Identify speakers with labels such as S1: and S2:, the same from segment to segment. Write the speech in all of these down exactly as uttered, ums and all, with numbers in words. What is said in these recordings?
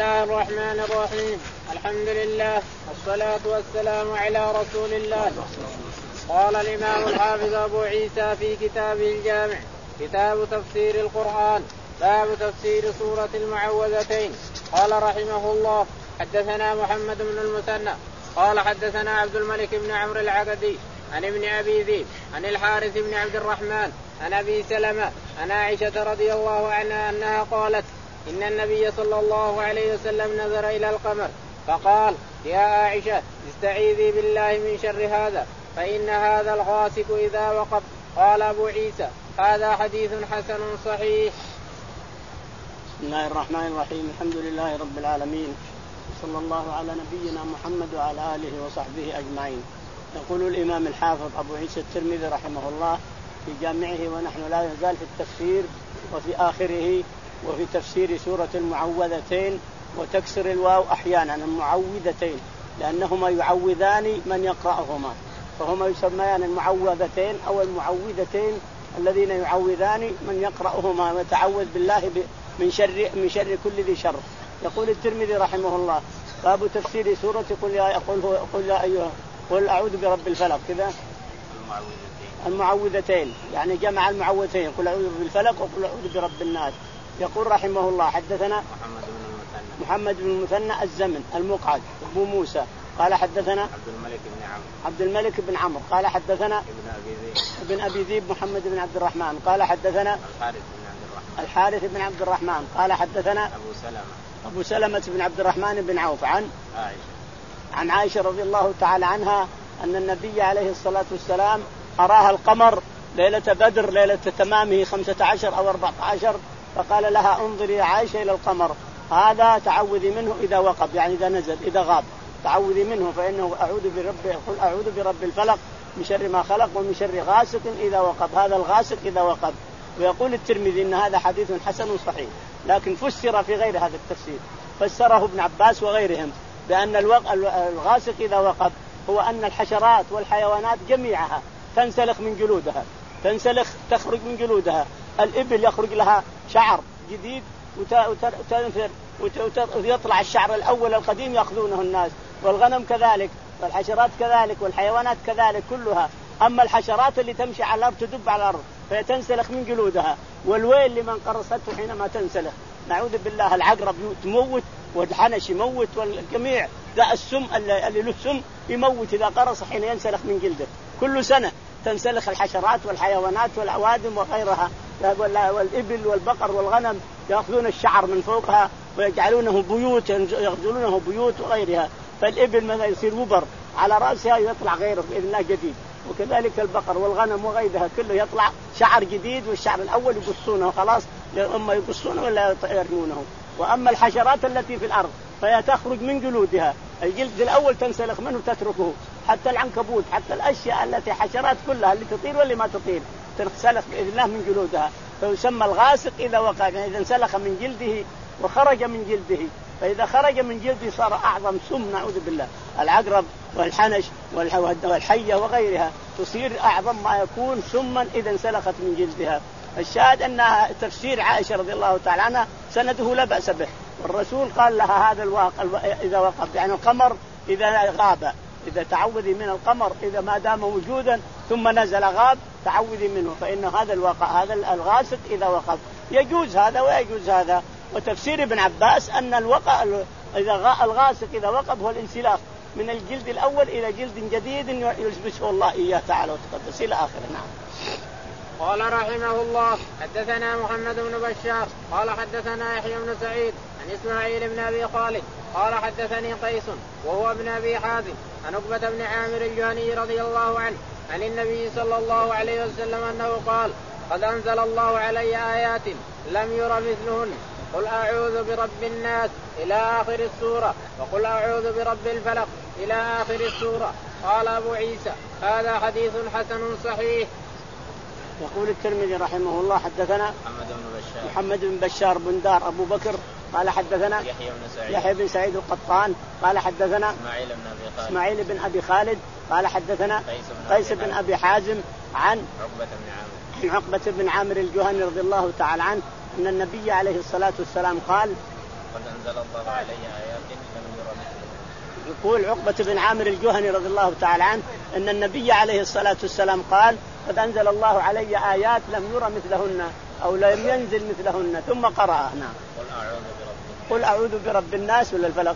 S1: الله الرحمن الرحيم. الحمد لله والصلاة والسلام على رسول الله. قال الإمام الحافظ أبو عيسى في كتابه الجامع كتاب تفسير القرآن باب تفسير سورة المعوذتين. قال رحمه الله حدثنا محمد بن المثنى قال حدثنا عبد الملك بن عمرو العقدي عن ابن أبي ذئب عن الحارث بن عبد الرحمن عن أبي سلمة عن عائشة رضي الله عنها أنها قالت إن النبي صلى الله عليه وسلم نظر إلى القمر فقال يا عائشة استعيذي بالله من شر هذا فإن هذا الغاسق إذا وقف. قال أبو عيسى هذا حديث حسن صحيح.
S2: بسم الله الرحمن الرحيم. الحمد لله رب العالمين صلى الله على نبينا محمد وعلى آله وصحبه أجمعين. يقول الإمام الحافظ أبو عيسى الترمذي رحمه الله في جامعه ونحن لا نزال في التفسير وفي آخره وفي تفسير سورة المعوذتين وتكسر الواو أحيانا المعوذتين لأنهما يعوذان من يقرأهما فهما يسميان المعوذتين أو المعوذتين الذين يعوذان من يقرأهما ويتعوذ بالله من شر من شر كل ذي شر. يقول الترمذي رحمه الله باب تفسير سورة قل يا قل هو قل يا أيها قل أعوذ برب الفلق كذا المعوذتين يعني جمع المعوذتين قل أعوذ بالفلق وقل أعوذ برب الناس. يقول رحمه الله حدثنا
S1: محمد بن المثنى
S2: محمد بن المثنى الزمن المقعد أبو موسى قال حدثنا
S1: عبد الملك بن عمرو
S2: عبد الملك بن عمرو قال حدثنا
S1: ابن أبي ذئب
S2: ابن أبي ذئب محمد بن عبد الرحمن قال حدثنا
S1: الحارث بن عبد الرحمن
S2: الحارث بن عبد الرحمن قال حدثنا
S1: أبو سلمة
S2: أبو سلمة بن عبد الرحمن بن عوف عن
S1: عائشة
S2: عن عائشة رضي الله تعالى عنها أن النبي عليه الصلاة والسلام أراها القمر ليلة بدر ليلة تمامه خمسة عشر أو أربعة عشر فقال لها انظري يا عائشة إلى القمر هذا تعوذي منه إذا وقب يعني إذا نزل إذا غاب تعوذي منه فإنه أعوذ برب قل أعوذ برب الفلق من شر ما خلق ومن شر غاسق إذا وقب هذا الغاسق إذا وقب. ويقول الترمذي إن هذا حديث حسن صحيح لكن فسر في غير هذا التفسير فسره ابن عباس وغيرهم بأن الغاسق إذا وقب هو أن الحشرات والحيوانات جميعها تنسلخ من جلودها تنسلخ تخرج من جلودها. الإبل يخرج لها شعر جديد وتنفر ويطلع الشعر الأول القديم يأخذونه الناس والغنم كذلك والحشرات كذلك والحيوانات كذلك كلها. أما الحشرات اللي تمشي على الأرض تدب على الأرض فهي تنسلخ من جلودها والويل لمن قرصته حينما تنسلخ نعوذ بالله. العقرب تموت والحنش يموت والجميع ذا السم اللي له سم يموت إذا قرص حين ينسلخ من جلده. كل سنة تنسلخ الحشرات والحيوانات والعوادم وغيرها والإبل والبقر والغنم يأخذون الشعر من فوقها ويجعلونه بيوت يغزلونه بيوت وغيرها. فالإبل ماذا يصير وبر على رأسها يطلع غيره بإذن الله جديد وكذلك البقر والغنم وغيرها كله يطلع شعر جديد والشعر الأول يقصونه خلاص أما يقصونه ولا يرمونه. وأما الحشرات التي في الأرض فهي تخرج من جلودها الجلد الأول تنسلخ منه تتركه حتى العنكبوت حتى الأشياء التي حشرات كلها اللي تطير واللي ما تطير تنسلخ بإذن الله من جلودها فيسمى الغاسق إذا وقع يعني إذا انسلخ من جلده وخرج من جلده. فإذا خرج من جلده صار أعظم سم نعوذ بالله. العقرب والحنش والحية وغيرها تصير أعظم ما يكون سما إذا انسلخت من جلدها. الشاهد أن تفسير عائشة رضي الله تعالى عنها سنده لا بأس به والرسول قال لها هذا الواقع إذا وقف يعني القمر إذا غاب إذا تعوذي من القمر إذا ما دام موجودا ثم نزل غاب تعوذي منه فإن هذا الواقع هذا الغاسق إذا وقف يجوز هذا ويجوز هذا. وتفسير ابن عباس أن الوقع إذا الغاسق إذا وقف هو الانسلاخ من الجلد الأول إلى جلد جديد يلبسه الله إياه تعالى وتقدس إلى آخره. نعم.
S1: قال رحمه الله حدثنا محمد بن بشار قال حدثنا يحيى بن سعيد عن إسماعيل بن أبي خالد قال حدثني قيس وهو ابن أبي حازم عن عقبة بن عامر الجهني رضي الله عنه عن النبي صلى الله عليه وسلم أنه قال قد أنزل الله علي آيات لم ير مثلهن قل أعوذ برب الناس إلى آخر السورة وقل أعوذ برب الفلق إلى آخر السورة. قال أبو عيسى هذا حديث حسن صحيح.
S2: يقول الترمذي رحمه الله حدثنا
S1: محمد بن بشار
S2: محمد بن بشار بن دار أبو بكر قال حدثنا
S1: يحيى بن سعيد
S2: يحيى بن سعيد القطان قال حدثنا
S1: إسماعيل بن أبي خالد
S2: إسماعيل بن أبي خالد قال حدثنا
S1: قيس
S2: بن أبي حازم عن
S1: عقبة بن
S2: عامر عقبة بن عامر الجهني رضي الله تعالى عنه أن النبي عليه الصلاة والسلام قال
S1: قد أنزل الله علي آيات لم ير مثلهن.
S2: يقول عقبة بن عامر الجهني رضي الله تعالى عنه أن النبي عليه الصلاة والسلام قال قد أنزل الله علي آيات لم ير مثلهن أو لم ينزل مثلهن، ثم قرأ هنا قل أعوذ برب الناس ولا الفلق؟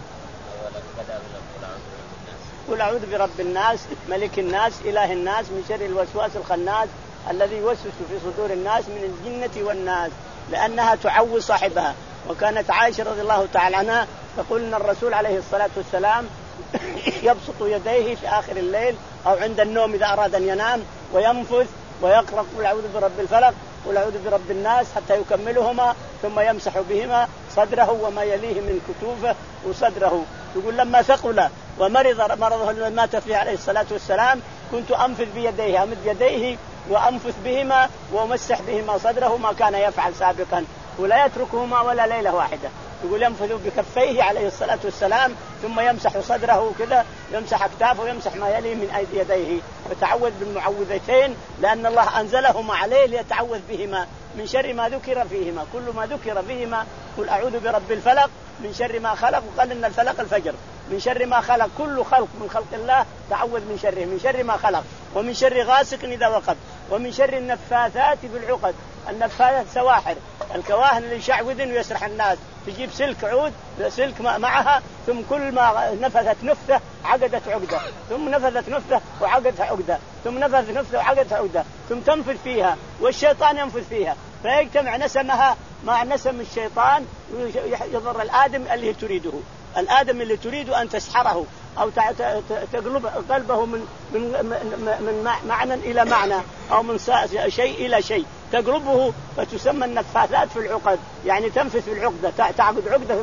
S2: قل أعوذ برب الناس ملك الناس إله الناس من شر الوسواس الخناس الذي يوسوس في صدور الناس من الجنة والناس، لأنها تعوذ صاحبها. وكانت عائشة رضي الله تعالى عنها تقول أن الرسول عليه الصلاة والسلام يبسط يديه في آخر الليل أو عند النوم إذا أراد أن ينام وينفث ويقرأ قل أعوذ برب الفلق قل أعوذ برب الناس حتى يكملهما، ثم يمسح بهما صدره وما يليه من كتوفه وصدره. يقول لما ثقل ومرض مرضه الذي مات فيه عليه الصلاة والسلام كنت أنفذ بيديه أمد يديه وأنفث بهما وأمسح بهما صدره ما كان يفعل سابقا، ولا يتركهما ولا ليلة واحدة. يقول ينفذ بكفيه عليه الصلاة والسلام ثم يمسح صدره كذا، يمسح أكتافه ويمسح ما يليه من أيدي يديه، وتعوذ بالمعوذتين لأن الله أنزلهما عليه ليتعوذ بهما من شر ما ذكر فيهما. كل ما ذكر فيهما قل أعوذ برب الفلق من شر ما خلق، وقال إن الفلق الفجر، من شر ما خلق كل خلق من خلق الله تعوذ من شره، من شر ما خلق، ومن شر غاسق إذا وقب، ومن شر النفاثات بالعقد. النفاثات سواحر الكواهن اللي يشعوذن ويسرح الناس، تجيب سلك عود سلك معها ثم كل ما نفذت نفثة عقدت عقدة، ثم نفذت نفثة وعقدت عقدة، ثم نفذت نفثة وعقدت عقدة، ثم تنفذ فيها والشيطان ينفذ فيها فيجتمع نسمها مع نسم الشيطان يضر الآدم اللي تريده، الآدم اللي تريد أن تسحره أو تقلب قلبه من من من معنى إلى معنى أو من شيء إلى شيء تقلبه، فتسمى النفاثات في العقد، يعني تنفث في العقدة، تعقد عقدة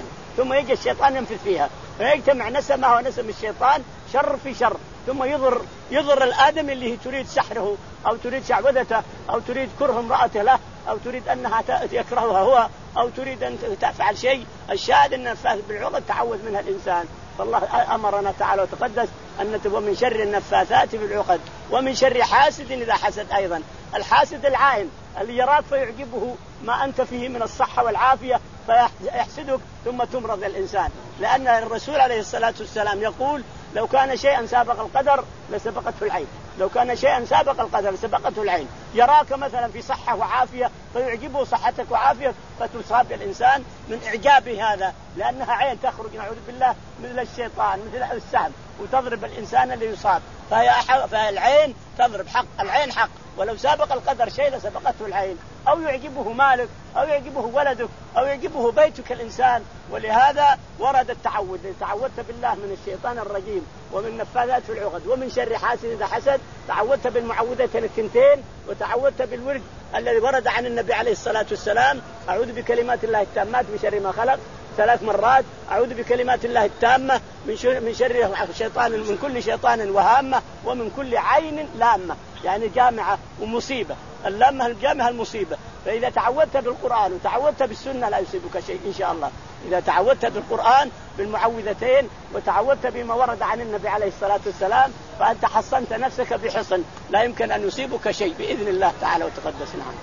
S2: ثم يجي الشيطان ينفث فيها فيجتمع نسمها ونسم الشيطان شر في شر، ثم يضر يضر الآدم اللي تريد سحره أو تريد شعوذته أو تريد كره امرأته له أو تريد أنها يكرهها هو أو تريد أن تفعل شيء. الشاهد أن النفاث بالعقد تعوذ منها الإنسان. فالله أمرنا تعالى وتقدس أن نتوب من شر النفاثات بالعقد ومن شر حاسد إذا حسد. أيضا الحاسد العائن اللي يراك فيعجبه ما أنت فيه من الصحة والعافية فيحسدك ثم تمرض الإنسان، لأن الرسول عليه الصلاة والسلام يقول لو كان شيئا سابق القدر لسبقته العين، لو كان شيئا سابق القدر لسبقته العين. يراك مثلا في صحة وعافية فيعجبه صحتك وعافية فتصاب الإنسان من إعجابه هذا، لأنها عين تخرج نعوذ بالله مثل الشيطان مثل السهم وتضرب الإنسان اللي يصاب، فهي فالعين تضرب حق، العين حق، ولو سابق القدر شيء لسبقته العين. أو يعجبه مالك أو يعجبه ولدك أو يعجبه بيتك الإنسان. ولهذا ورد التعوذ، تعوذت بالله من الشيطان الرجيم ومن نفاذات في العقد ومن شر حاسد إذا حسد. تعوذت بالمعوذتين الثنتين وتعوذت بالورد الذي ورد عن النبي عليه الصلاة والسلام أعوذ بكلمات الله التامات من شر ما خلق ثلاث مرات، أعوذ بكلمات الله التامة من شر من شر الشيطان من كل شيطان وهامة ومن كل عين لامة، يعني جامعة ومصيبة. اللامة الجامعة المصيبة. فإذا تعودت بالقرآن وتعودت بالسنة لا يصيبك شيء إن شاء الله. إذا تعودت بالقرآن بالمعوذتين وتعودت بما ورد عن النبي عليه الصلاة والسلام فأنت حصنت نفسك بحصن لا يمكن أن يصيبك شيء بإذن الله تعالى وتقدس. نعم.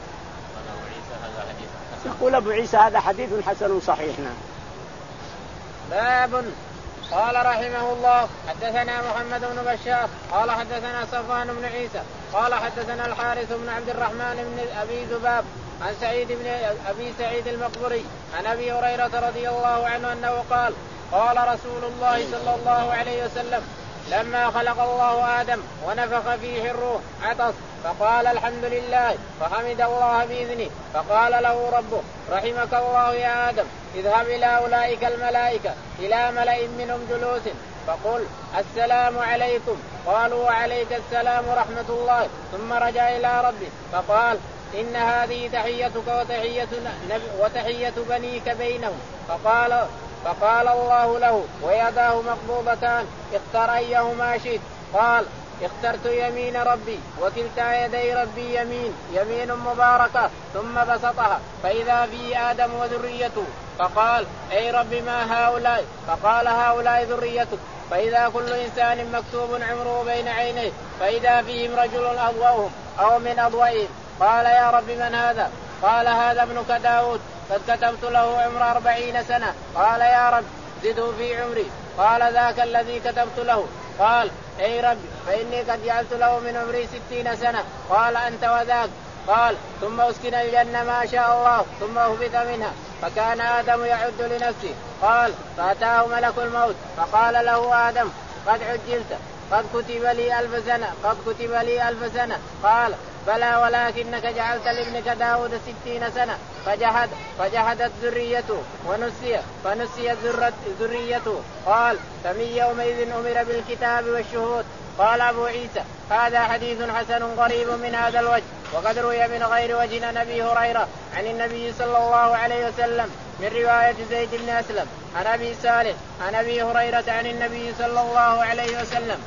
S2: يقول أبو عيسى هذا حديث حسن صحيح. نعم.
S1: باب. قال رحمه الله حدثنا محمد بن بشار قال حدثنا صفوان بن عيسى قال حدثنا الحارث بن عبد الرحمن بن أبي ذباب عن سعيد بن أبي سعيد المقبري عن أبي هريرة رضي الله عنه أنه قال قال رسول الله صلى الله عليه وسلم لما خلق الله آدم ونفخ فيه الروح عطس فقال الحمد لله فحمد الله بإذنه فقال له ربه رحمك الله يا آدم اذهب إلى أولئك الملائكة إلى ملأ منهم جلوس فقل السلام عليكم قالوا وعليك السلام ورحمة الله ثم رجع إلى ربه فقال إن هذه تحيتك وتحية, وتحية بنيك بينهم فقال فقال الله له ويداه مقبوضتان اختر أيهما شئت قال اخترت يمين ربي وكلتا يدي ربي يمين يمين مباركة ثم بسطها فإذا في آدم وذريته فقال أي رب ما هؤلاء فقال هؤلاء ذريتك فإذا كل إنسان مكتوب عمره بين عينيه فإذا فيهم رجل أضوأهم أو من أضوئهم قال يا رب من هذا قال هذا ابنك داود قد كتبت له عمر أربعين سنة. قال يا رب زده في عمري. قال ذاك الذي كتبت له. قال أي رب فإني قد جعلت له من عمري ستين سنة. قال أنت وذاك. قال ثم أسكن الجنة ما شاء الله ثم أهبط منها فكان آدم يعد لنفسه. قال فأتاه ملك الموت فقال له آدم قد عجلت قد كتب لي ألف سنة قد كتب لي ألف سنة. قال بلى ولكنك جعلت لابنك داود ستين سنة فجهد فجهدت ذريته ونسي فنسيت ذريته. قال فمن يومئذ أمر بالكتاب والشهود. قال أبو عيسى هذا حديث حسن غريب من هذا الوجه وقد روي من غير وجه عن أبي هريرة عن النبي صلى الله عليه وسلم من رواية زيد بن أسلم عن أبي صالح عن أبي هريرة عن النبي صلى الله عليه وسلم.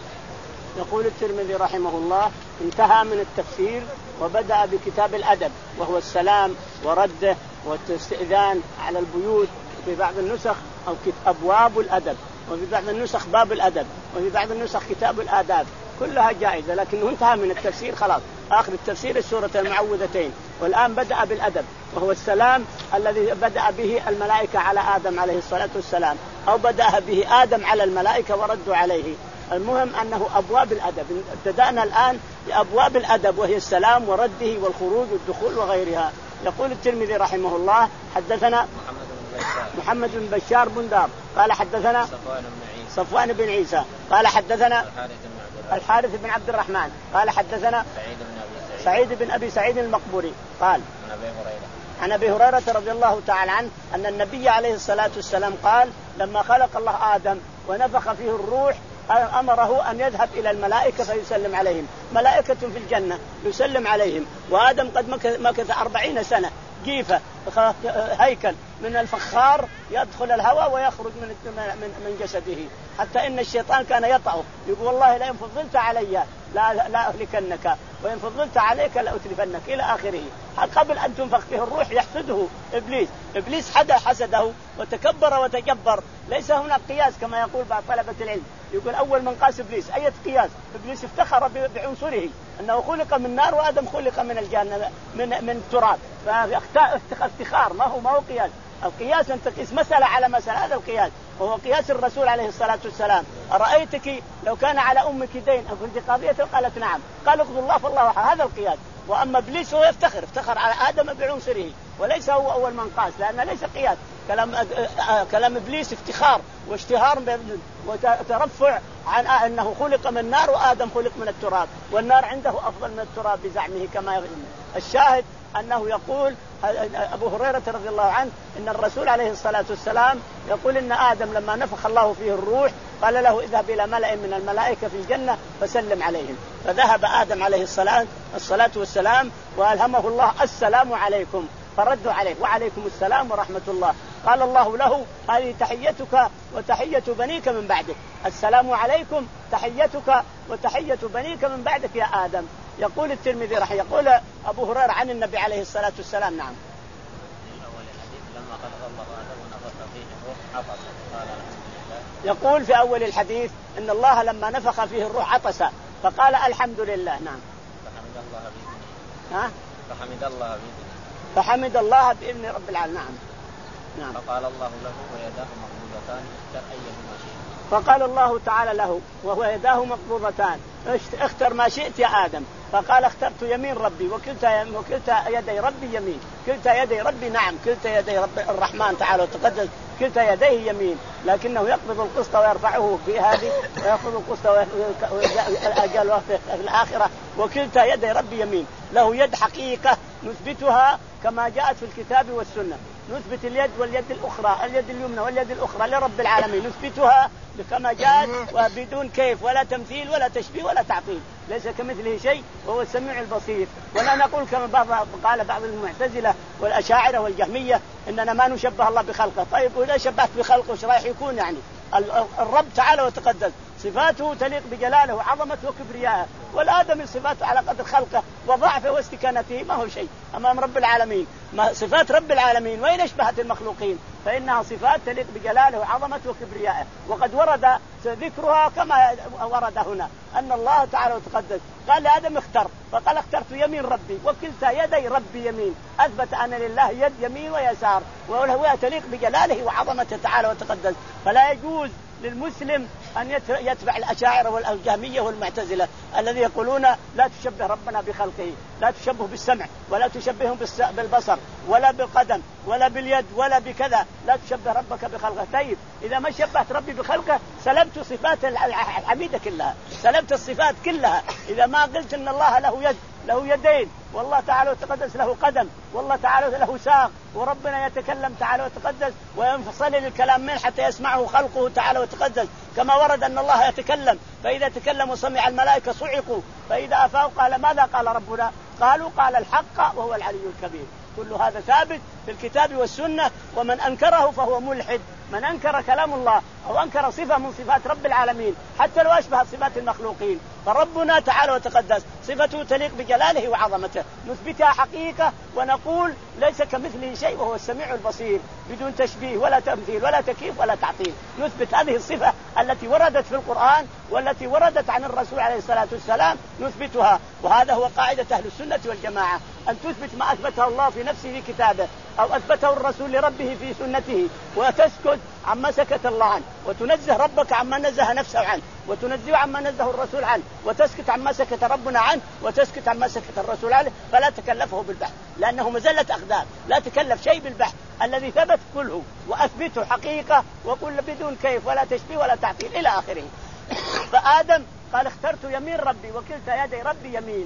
S2: يقول الترمذي رحمه الله انتهى من التفسير وبدأ بكتاب الأدب وهو السلام ورده والاستئذان على البيوت. في بعض النسخ أو أبواب الأدب وفي بعض النسخ باب الأدب وفي بعض النسخ كتاب الآداب كلها جائزة لكنه انتهى من التفسير خلاص. آخر التفسير السورة المعوذتين والآن بدأ بالأدب وهو السلام الذي بدأ به الملائكة على آدم عليه الصلاة والسلام أو بدأ به آدم على الملائكة وردوا عليه. المهم أنه أبواب الأدب. ابتدأنا الآن بأبواب الأدب وهي السلام ورده والخروج والدخول وغيرها. يقول الترمذي رحمه الله حدثنا محمد بن بشار بندار قال حدثنا صفوان بن عيسى قال حدثنا الحارث بن عبد الرحمن قال حدثنا سعيد بن أبي سعيد المقبوري قال عن أبي هريرة رضي الله تعالى عنه أن النبي عليه الصلاة والسلام قال لما خلق الله آدم ونفخ فيه الروح أمره أن يذهب إلى الملائكة فيسلم عليهم. ملائكة في الجنة يسلم عليهم وآدم قد مكث أربعين سنة جيفة هيكل من الفخار يدخل الهواء ويخرج من من جسده حتى إن الشيطان كان يطعه يقول والله لئن فضلت علي لا لا أهلكنك وإن فضلت عليك لأتلفنك إلى آخره. قبل أن تنفخ فيه الروح يحسده إبليس. إبليس حدا حسده وتكبر وتجبر. ليس هناك قياس كما يقول بعض طلبة العلم يقول أول من قاس إبليس أي قياس. إبليس افتخر بعنصره أنه خلق من نار وآدم خلق من الجنة من من التراب فافتخار ما هو ما هو قياس. القياس أن تقيس مسألة على مسألة هذا القياس وهو قياس الرسول عليه الصلاة والسلام. أرأيتك لو كان على أمك دين أكنت قاضية؟ قالت نعم. قال اقضوا الله فالله هذا القياس. وأما إبليس هو يفتخر افتخر على آدم بعنصره وليس هو أول من قاس لأن ليس قياس. كلام كلام إبليس افتخار واشتهار وترفع عن أنه خلق من النار وآدم خلق من التراب والنار عنده أفضل من التراب بزعمه كما يغني. الشاهد أنه يقول أبو هريرة رضي الله عنه إن الرسول عليه الصلاة والسلام يقول إن آدم لما نفخ الله فيه الروح قال له اذهب إلى ملأ من الملائكة في الجنة فسلم عليهم. فذهب آدم عليه الصلاة الصلاة والسلام وألهمه الله السلام عليكم فردوا عليه وعليكم السلام ورحمة الله. قال الله له هذه تحيتك وتحية بنيك من بعدك. السلام عليكم تحيتك وتحية بنيك من بعدك يا آدم. يقول الترمذي رح يقول أبو هريرة عن النبي عليه الصلاة والسلام نعم يقول في أول الحديث إن الله لما نفخ فيه الروح عطس فقال الحمد لله. نعم
S3: فحمد الله بإذنه.
S2: ها
S3: فحمد الله بإذنه
S2: فحمد الله بإذن رب العالمين. نعم
S3: نعم فقال الله له ويداه مقبوضتان اختر أيهما شئت.
S2: فقال الله تعالى له وهو يداه مقبوضتان اختر ما شئت يا آدم. فقال اخترت يمين ربي وكلتا وكلتا يدي ربي يمين. كلتا يدي ربي نعم كلتا يدي رب الرحمن تعالى وتقدس كلتا يديه يمين لكنه يقبض القسط ويرفعه في هذه ويأخذ القسط والأجل في الآخرة وكلتا يدي ربي يمين. له يد حقيقة نثبتها كما جاءت في الكتاب والسنة. نثبت اليد واليد الأخرى اليد اليمنى واليد الأخرى لرب العالمين نثبتها كما جاءت وبدون كيف ولا تمثيل ولا تشبيه ولا تعطيل. ليس كمثله شيء وهو السميع البصير. ولا نقول كما بعض قال بعض المعتزلة والأشاعرة والجهمية إننا ما نشبه الله بخلقه. طيب وإذا شبهت بخلقه وش رايح يكون؟ يعني الرب تعالى وتقدس صفاته تليق بجلاله وعظمته وكبريائه والآدم صفاته على قدر خلقه وضعفه واستكانته ما هو شيء أمام رب العالمين. ما صفات رب العالمين وين أشبهت المخلوقين؟ فإنها صفات تليق بجلاله وعظمته وكبريائه. وقد ورد ذكرها كما ورد هنا أن الله تعالى وتقدس قال لآدم اختر، فقال اخترت يمين ربي وكلتا يدي ربي يمين، أثبت أن لله يد يمين ويسار وهو تليق بجلاله وعظمته تعالى وتقدس. فلا يجوز للمسلم أن يتبع الأشاعرة والجهمية والمعتزلة الذي يقولون لا تشبه ربنا بخلقه، لا تشبه بالسمع ولا تشبههم بالبصر ولا بالقدم ولا باليد ولا بكذا، لا تشبه ربك بخلقه. طيب إذا ما شبهت ربي بخلقه سلبت صفات الحميدة كلها، سلبت الصفات كلها. إذا ما قلت أن الله له يد له يدين والله تعالى وتقدس له قدم والله تعالى له ساق وربنا يتكلم تعالى وتقدس وينفصل الكلام من حتى يسمعه خلقه تعالى وتقدس، كما ورد أن الله يتكلم فإذا تكلم وسمع الملائكة صعقوا فإذا أفاقوا قال ماذا قال ربنا؟ قالوا قال الحق وهو العلي الكبير. كل هذا ثابت في الكتاب والسنة، ومن أنكره فهو ملحد. من أنكر كلام الله أو أنكر صفة من صفات رب العالمين حتى لو أشبه صفات المخلوقين، فربنا تعالى وتقدس صفته تليق بجلاله وعظمته نثبتها حقيقة ونقول ليس كمثله شيء وهو السميع البصير بدون تشبيه ولا تمثيل ولا تكييف ولا تعطيل. نثبت هذه الصفة التي وردت في القرآن والتي وردت عن الرسول عليه الصلاة والسلام نثبتها. وهذا هو قاعدة أهل السنة والجماعة، أن تثبت ما أثبته الله في نفسه في كتابه أو أثبته الرسول لربه في سنته، وتسكت عما سكت الله عنه، وتنزه ربك عما نزه نفسه عنه، وتنزه عما نزه الرسول عنه، وتسكت عما سكت ربنا عنه، وتسكت عما سكت الرسول عنه. فلا تكلفه بالبحث لأنه مزلة أقدام، لا تكلف شيء بالبحث. الذي ثبت كله وأثبته حقيقة وقل بدون كيف ولا تشبيه ولا تعطيل إلى آخره. فآدم قال اخترت يمين ربي وكلتا يدي ربي يمين،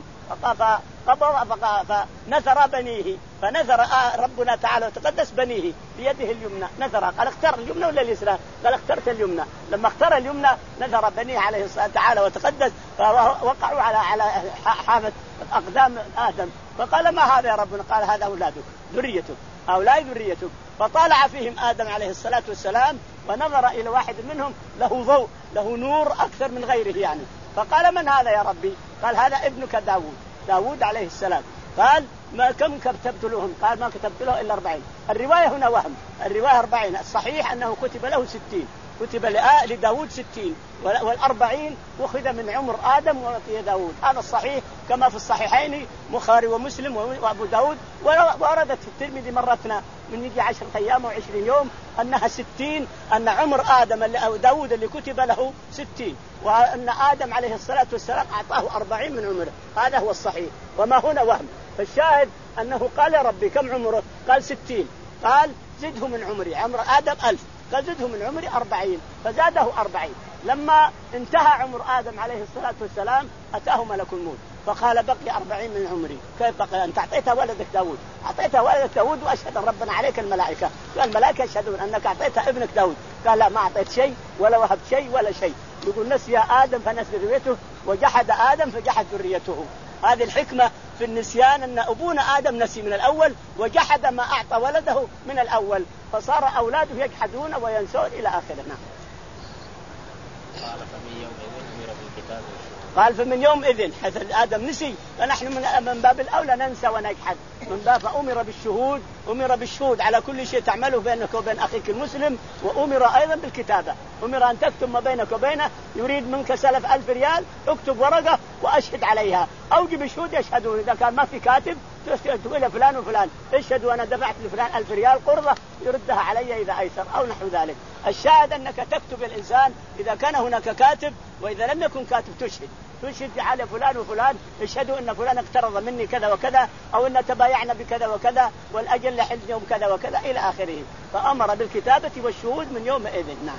S2: فنثر بنيه، فنثر ربنا تعالى وتقدس بنيه بيده اليمنى نثر. قال اختار اليمنى ولا اليسرى؟ قال اخترت اليمنى. لما اختار اليمنى نثر بنيه عليه الصلاة تعالى وتقدس فوقعوا على على حافة أقدام آدم. فقال ما هذا يا ربنا؟ قال هذا أولادك ذريتك أولاد ذريتك. فطالع فيهم آدم عليه الصلاة والسلام ونظر إلى واحد منهم له ضوء له نور أكثر من غيره يعني. فقال من هذا يا ربي؟ قال هذا ابنك داود داود عليه السلام. قال ما كم كتبت لهم؟ قال ما كتبت له إلا أربعين. الرواية هنا وهم، الرواية أربعين، الصحيح أنه كتب له ستين، كتب لداود ستين، والأربعين أخذ من عمر آدم وفي داود. هذا الصحيح كما في الصحيحين بخاري ومسلم وأبو داود. وردت في الترمذي مرتنا من يجي عشرة أيام وعشرين يوم أنها ستين، أن عمر آدم اللي أو داود اللي كتب له ستين، وأن آدم عليه الصلاة والسلام أعطاه أربعين من عمره. هذا هو الصحيح وما هنا وهم. فالشاهد أنه قال يا ربي كم عمره؟ قال ستين. قال زده من عمري، عمر آدم ألف، قال زده من عمري أربعين، فزاده أربعين. لما انتهى عمر آدم عليه الصلاة والسلام أتاه ملك الموت فقال بقي أربعين من عمري. كيف بقي؟ أنت أعطيتها ولدك داود، أعطيتها ولدك داود وأشهد ربنا عليك الملائكة، الملائكة يشهدون أنك أعطيتها ابنك داود. قال لا ما أعطيت شيء ولا وهبت شيء ولا شيء. يقول نسي آدم فنسي ذريته وجحد آدم فجحد ذريته. هذه الحكمة في النسيان، أن أبونا آدم نسي من الأول وجحد ما أعطى ولده من الأول، فصار أولاده يجحدون وينسون إلى آخرنا. قال فمن يوم إذن حيث آدم نسي فنحن من باب الأولى ننسى ونجحد، من باب أمر بالشهود، أمر بالشهود على كل شيء تعمله بينك وبين أخيك المسلم، وأمر أيضا بالكتابة، أمر أن تكتب ما بينك وبينه. يريد منك سلف ألف ريال اكتب ورقة وأشهد عليها أو جيب شهود يشهدون. إذا كان ما في كاتب تقول إلى فلان وفلان اشهدوا أنا دفعت لفلان ألف ريال قرضة يردها علي إذا أيسر أو نحو ذلك. الشاهد أنك تكتب الإنسان إذا كان هناك كاتب، وإذا لم يكن كاتب تشهد تشهد على فلان وفلان اشهدوا أن فلان اقترض مني كذا وكذا، أو أن تبايعنا بكذا وكذا والأجل لحل يوم كذا وكذا إلى آخره. فأمر بالكتابة والشهود من يومئذ. نعم.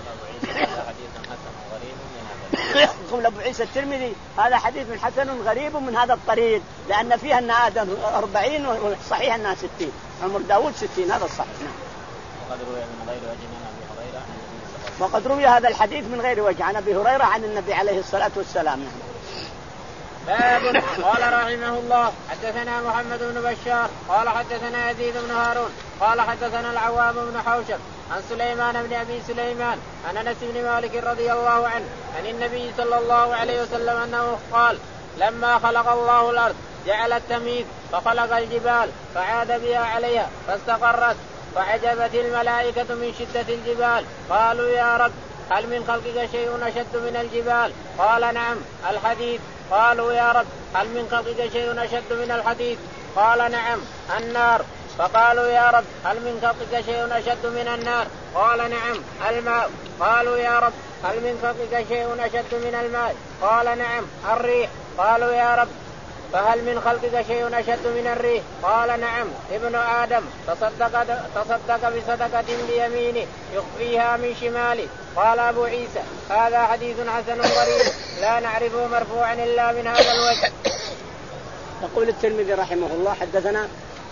S2: يقول أبو عيسى الترمذي هذا حديث من حسن غريب من هذا الطريق، لأن فيها أن آدم أربعين والصحيح أنها ستين، عمر داود ستين، هذا الصحيح. نعم.
S3: وقد روي من غير وجه عن أبي هريرة عن النبي صلى الله عليه وسلم.
S2: وقد روي هذا الحديث من غير وجه عن أبي هريرة عن النبي عليه الصلاة والسلام. نعم.
S1: باب. قال رحمه الله حدثنا محمد بن بشار قال حدثنا يزيد بن هارون قال حدثنا العوام بن حوشب عن سليمان بن أبي سليمان عن أنس بن مالك رضي الله عنه عن النبي صلى الله عليه وسلم أنه قال لما خلق الله الأرض جعل التمييز فخلق الجبال فعاد بها عليها فاستقرت فعجبت الملائكة من شدة الجبال. قالوا يا رب هل من خلقك شيء أشد من الجبال؟ قال نعم الحديد. قالوا يا رب هل من خلقك شيء أشد من الحديد؟ قال نعم النار. فقالوا يا رب هل من خلقك شيء أشد من النار؟ قال نعم الماء. قالوا يا رب هل من خلقك شيء أشد من الماء؟ قال نعم الريح. قالوا يا رب فهل من خلقك شيء أشد من الريح؟ قال نعم ابن آدم تصدق, تصدق بصدقة بيمينه يخفيها من شماله. قال أبو عيسى هذا حديث حسن غريب لا نعرفه مرفوعا إلا من هذا الوجه.
S2: يقول الترمذي رحمه الله حدثنا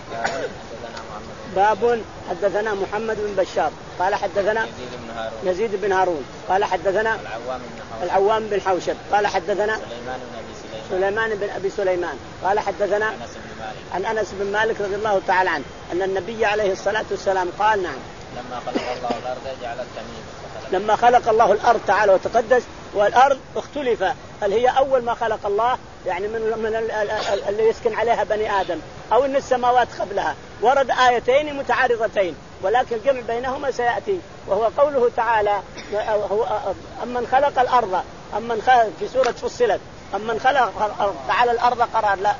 S2: باب حدثنا محمد بن بشار قال حدثنا يزيد بن هارون قال حدثنا العوام بن حوشب قال حدثنا سليمان بن أبي سليمان قال حدثنا عن أنس بن مالك رضي الله تعالى عنه أن النبي عليه الصلاة والسلام قال نعم
S3: لما خلق الله الأرض جعل التميم
S2: لما خلق الله الأرض تعالى وتقدس والأرض اختلف هل هي أول ما خلق الله يعني من, من اللي يسكن عليها بني آدم أو إن السماوات قبلها. ورد آيتين متعارضتين ولكن الجمع بينهما سيأتي وهو قوله تعالى أمن خلق الأرض أمن خلق في سورة فصلت أمن خلق تعالى الأرض قرار لا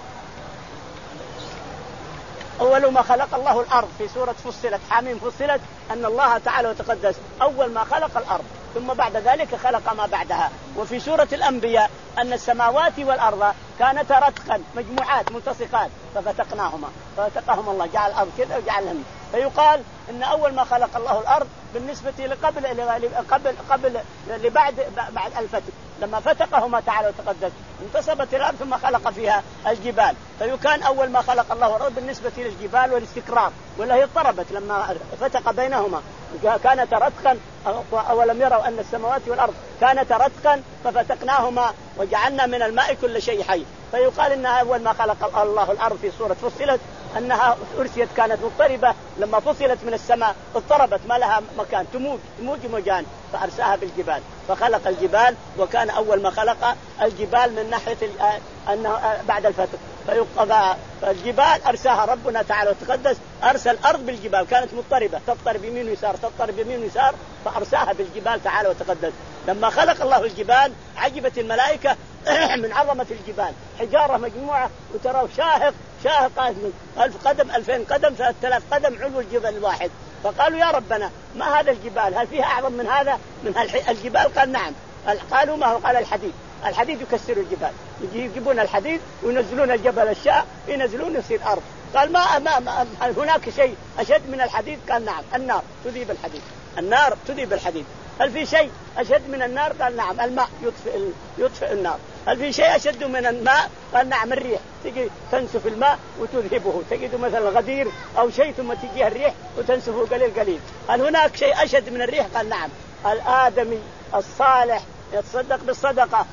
S2: أول ما خلق الله الأرض في سورة فصلت حاميم فصلت أن الله تعالى وتقدس أول ما خلق الأرض ثم بعد ذلك خلق ما بعدها. وفي سورة الأنبياء أن السماوات والأرض كانتا رتقا مجموعات ملتصقات ففتقناهما ففتقهم الله جعل الأرض كذا وجعلهم. فيقال إن أول ما خلق الله الأرض بالنسبة لقبل قبل قبل لبعد بعد الفتق لما فتقهما تعالى وتقدس انتصبت الأرض ثم خلق فيها الجبال. فيكان أول ما خلق الله الأرض بالنسبة للجبال والاستقرار ولا هي اضطربت لما فتق بينهما كانت رتقا أولم يروا أن السماوات والأرض كانت رتقا ففتقناهما وجعلنا من الماء كل شيء حي. فيقال إنها أول ما خلق الله الأرض في سورة فصلت أنها أرسيت كانت مضطربة لما فصلت من السماء اضطربت ما لها مكان تموج تموج مجان فأرساها بالجبال فخلق الجبال وكان أول ما خلق الجبال من ناحية أنه بعد الفتق. فيقضى الجبال أرساها ربنا تعالى وتقدس أرسل الأرض بالجبال كانت مضطربة تضطرب يمين ويسار تضطرب يمين ويسار فأرساها بالجبال تعالى وتقدس. لما خلق الله الجبال عجبت الملائكة من عظمة الجبال حجارة مجموعة وترى شاهق شاهق ألف قدم ألفين قدم ثلاث آلاف قدم علو الجبل الواحد. فقالوا يا ربنا ما هذا الجبال هل فيها أعظم من هذا من الجبال؟ قال نعم. قالوا ما هو؟ قال الحديد. الحديد يكسر الجبال يجيبون الحديد وينزلون الجبل الشاء ينزلون يصير أرض. قال ما, ما, ما هناك شيء أشد من الحديد؟ قال نعم النار تذيب الحديد النار تذيب الحديد. هل في شيء أشد من النار؟ قال نعم الماء يطفئ, يطفئ النار. هل في شيء أشد من الماء؟ قال نعم الريح تجي تنسف الماء وتذهبه تجد مثلا غدير أو شيء ثم تجيه الريح وتنسفه قليل قليل. هل هناك شيء أشد من الريح؟ قال نعم الآدمي الصالح يتصدق بالصدقة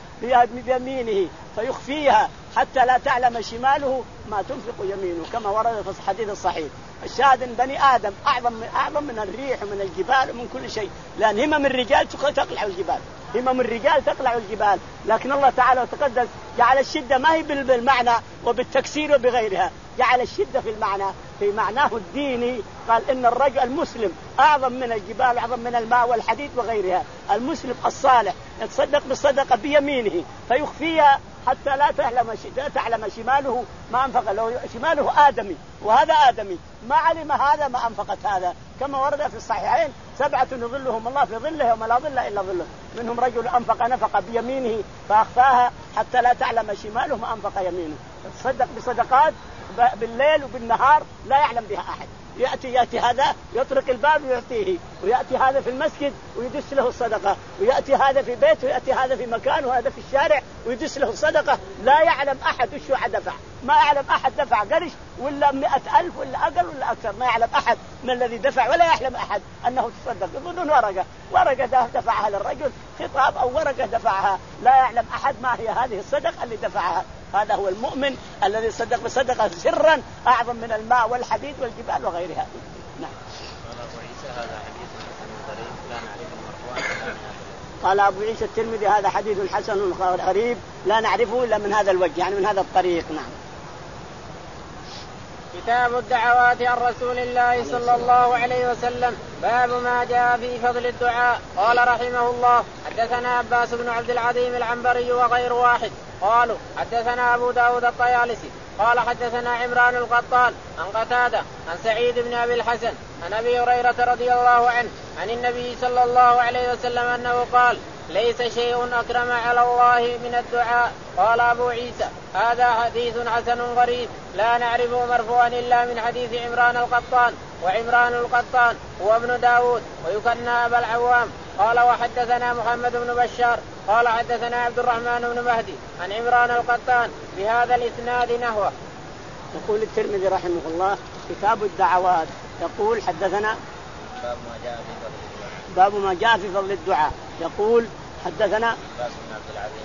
S2: بيمينه فيخفيها حتى لا تعلم شماله ما تنفق يمينه كما ورد في الحديث الصحيح. الشاهد ان بني آدم أعظم من, أعظم من الريح ومن الجبال ومن كل شيء لأن همم الرجال تقلع الجبال همم الرجال تقلع الجبال. لكن الله تعالى وتقدس جعل الشدة ما هي بالمعنى وبالتكسير وبغيرها جعل الشدة في المعنى في معناه الديني. قال إن الرجل المسلم أعظم من الجبال أعظم من الماء والحديد وغيرها. المسلم الصالح يتصدق بالصدقة بيمينه فيخفيها حتى لا تعلم لا تعلم شماله ما أنفق. لو شماله آدمي وهذا آدمي ما علم هذا ما أنفقت هذا كما ورد في الصحيحين سبعة يظلهم الله في ظله وما لا ظل إلا ظله منهم رجل أنفق نفقة بيمينه فأخفاها حتى لا تعلم شماله ما أنفق يمينه. تصدق بصدقات بالليل وبالنهار لا يعلم بها أحد. يأتي يأتي هذا يطرق الباب ويعطيه ويأتي هذا في المسجد ويدس له الصدقة ويأتي هذا في بيت ويأتي هذا في مكان وهذا في الشارع ويدس له الصدقة. لا يعلم أحد وشو دفع ما يعلم أحد دفع قرش ولا مئة ألف ولا أقل ولا أكثر ما يعلم أحد من الذي دفع ولا يعلم أحد أنه تصدق. يظنون ورقة ورقة دفعها للرجل خطاب أو ورقة دفعها لا يعلم أحد ما هي هذه الصدقة اللي دفعها. هذا هو المؤمن الذي صدق بصدقة سرا أعظم من الماء والحديد والجبال وغيرها. نعم. قال أبو عيسى الترمذي هذا حديث حسن غريب لا نعرفه إلا من هذا الوجه يعني من هذا الطريق. نعم.
S1: كتاب الدعوات عن رسول الله صلى الله عليه وسلم. باب ما جاء في فضل الدعاء. قال رحمه الله حدثنا عباس بن عبد العظيم العنبري وغير واحد قالوا حدثنا أبو داود الطيالسي قال حدثنا عمران القطان عن قتادة عن سعيد بن أبي الحسن عن أبي هريرة رضي الله عنه عن النبي صلى الله عليه وسلم أنه قال ليس شيء أكرم على الله من الدعاء. قال أبو عيسى هذا حديث حسن غريب لا نعرفه مرفوعا إلا من حديث عمران القطان. وعمران القطان هو ابن داود ويكنى أبا العوام. قال وحدثنا محمد بن بشار قال حدثنا عبد الرحمن بن مهدي عن عمران القطان بهذا الإسناد نحوه.
S2: يقول الترمذي رحمه الله كتاب الدعوات يقول حدثنا
S3: باب ما جاء في فضل الدعاء.
S2: باب ما جاء في فضل الدعاء. يقول حدثنا
S3: عباس بن عبد العظيم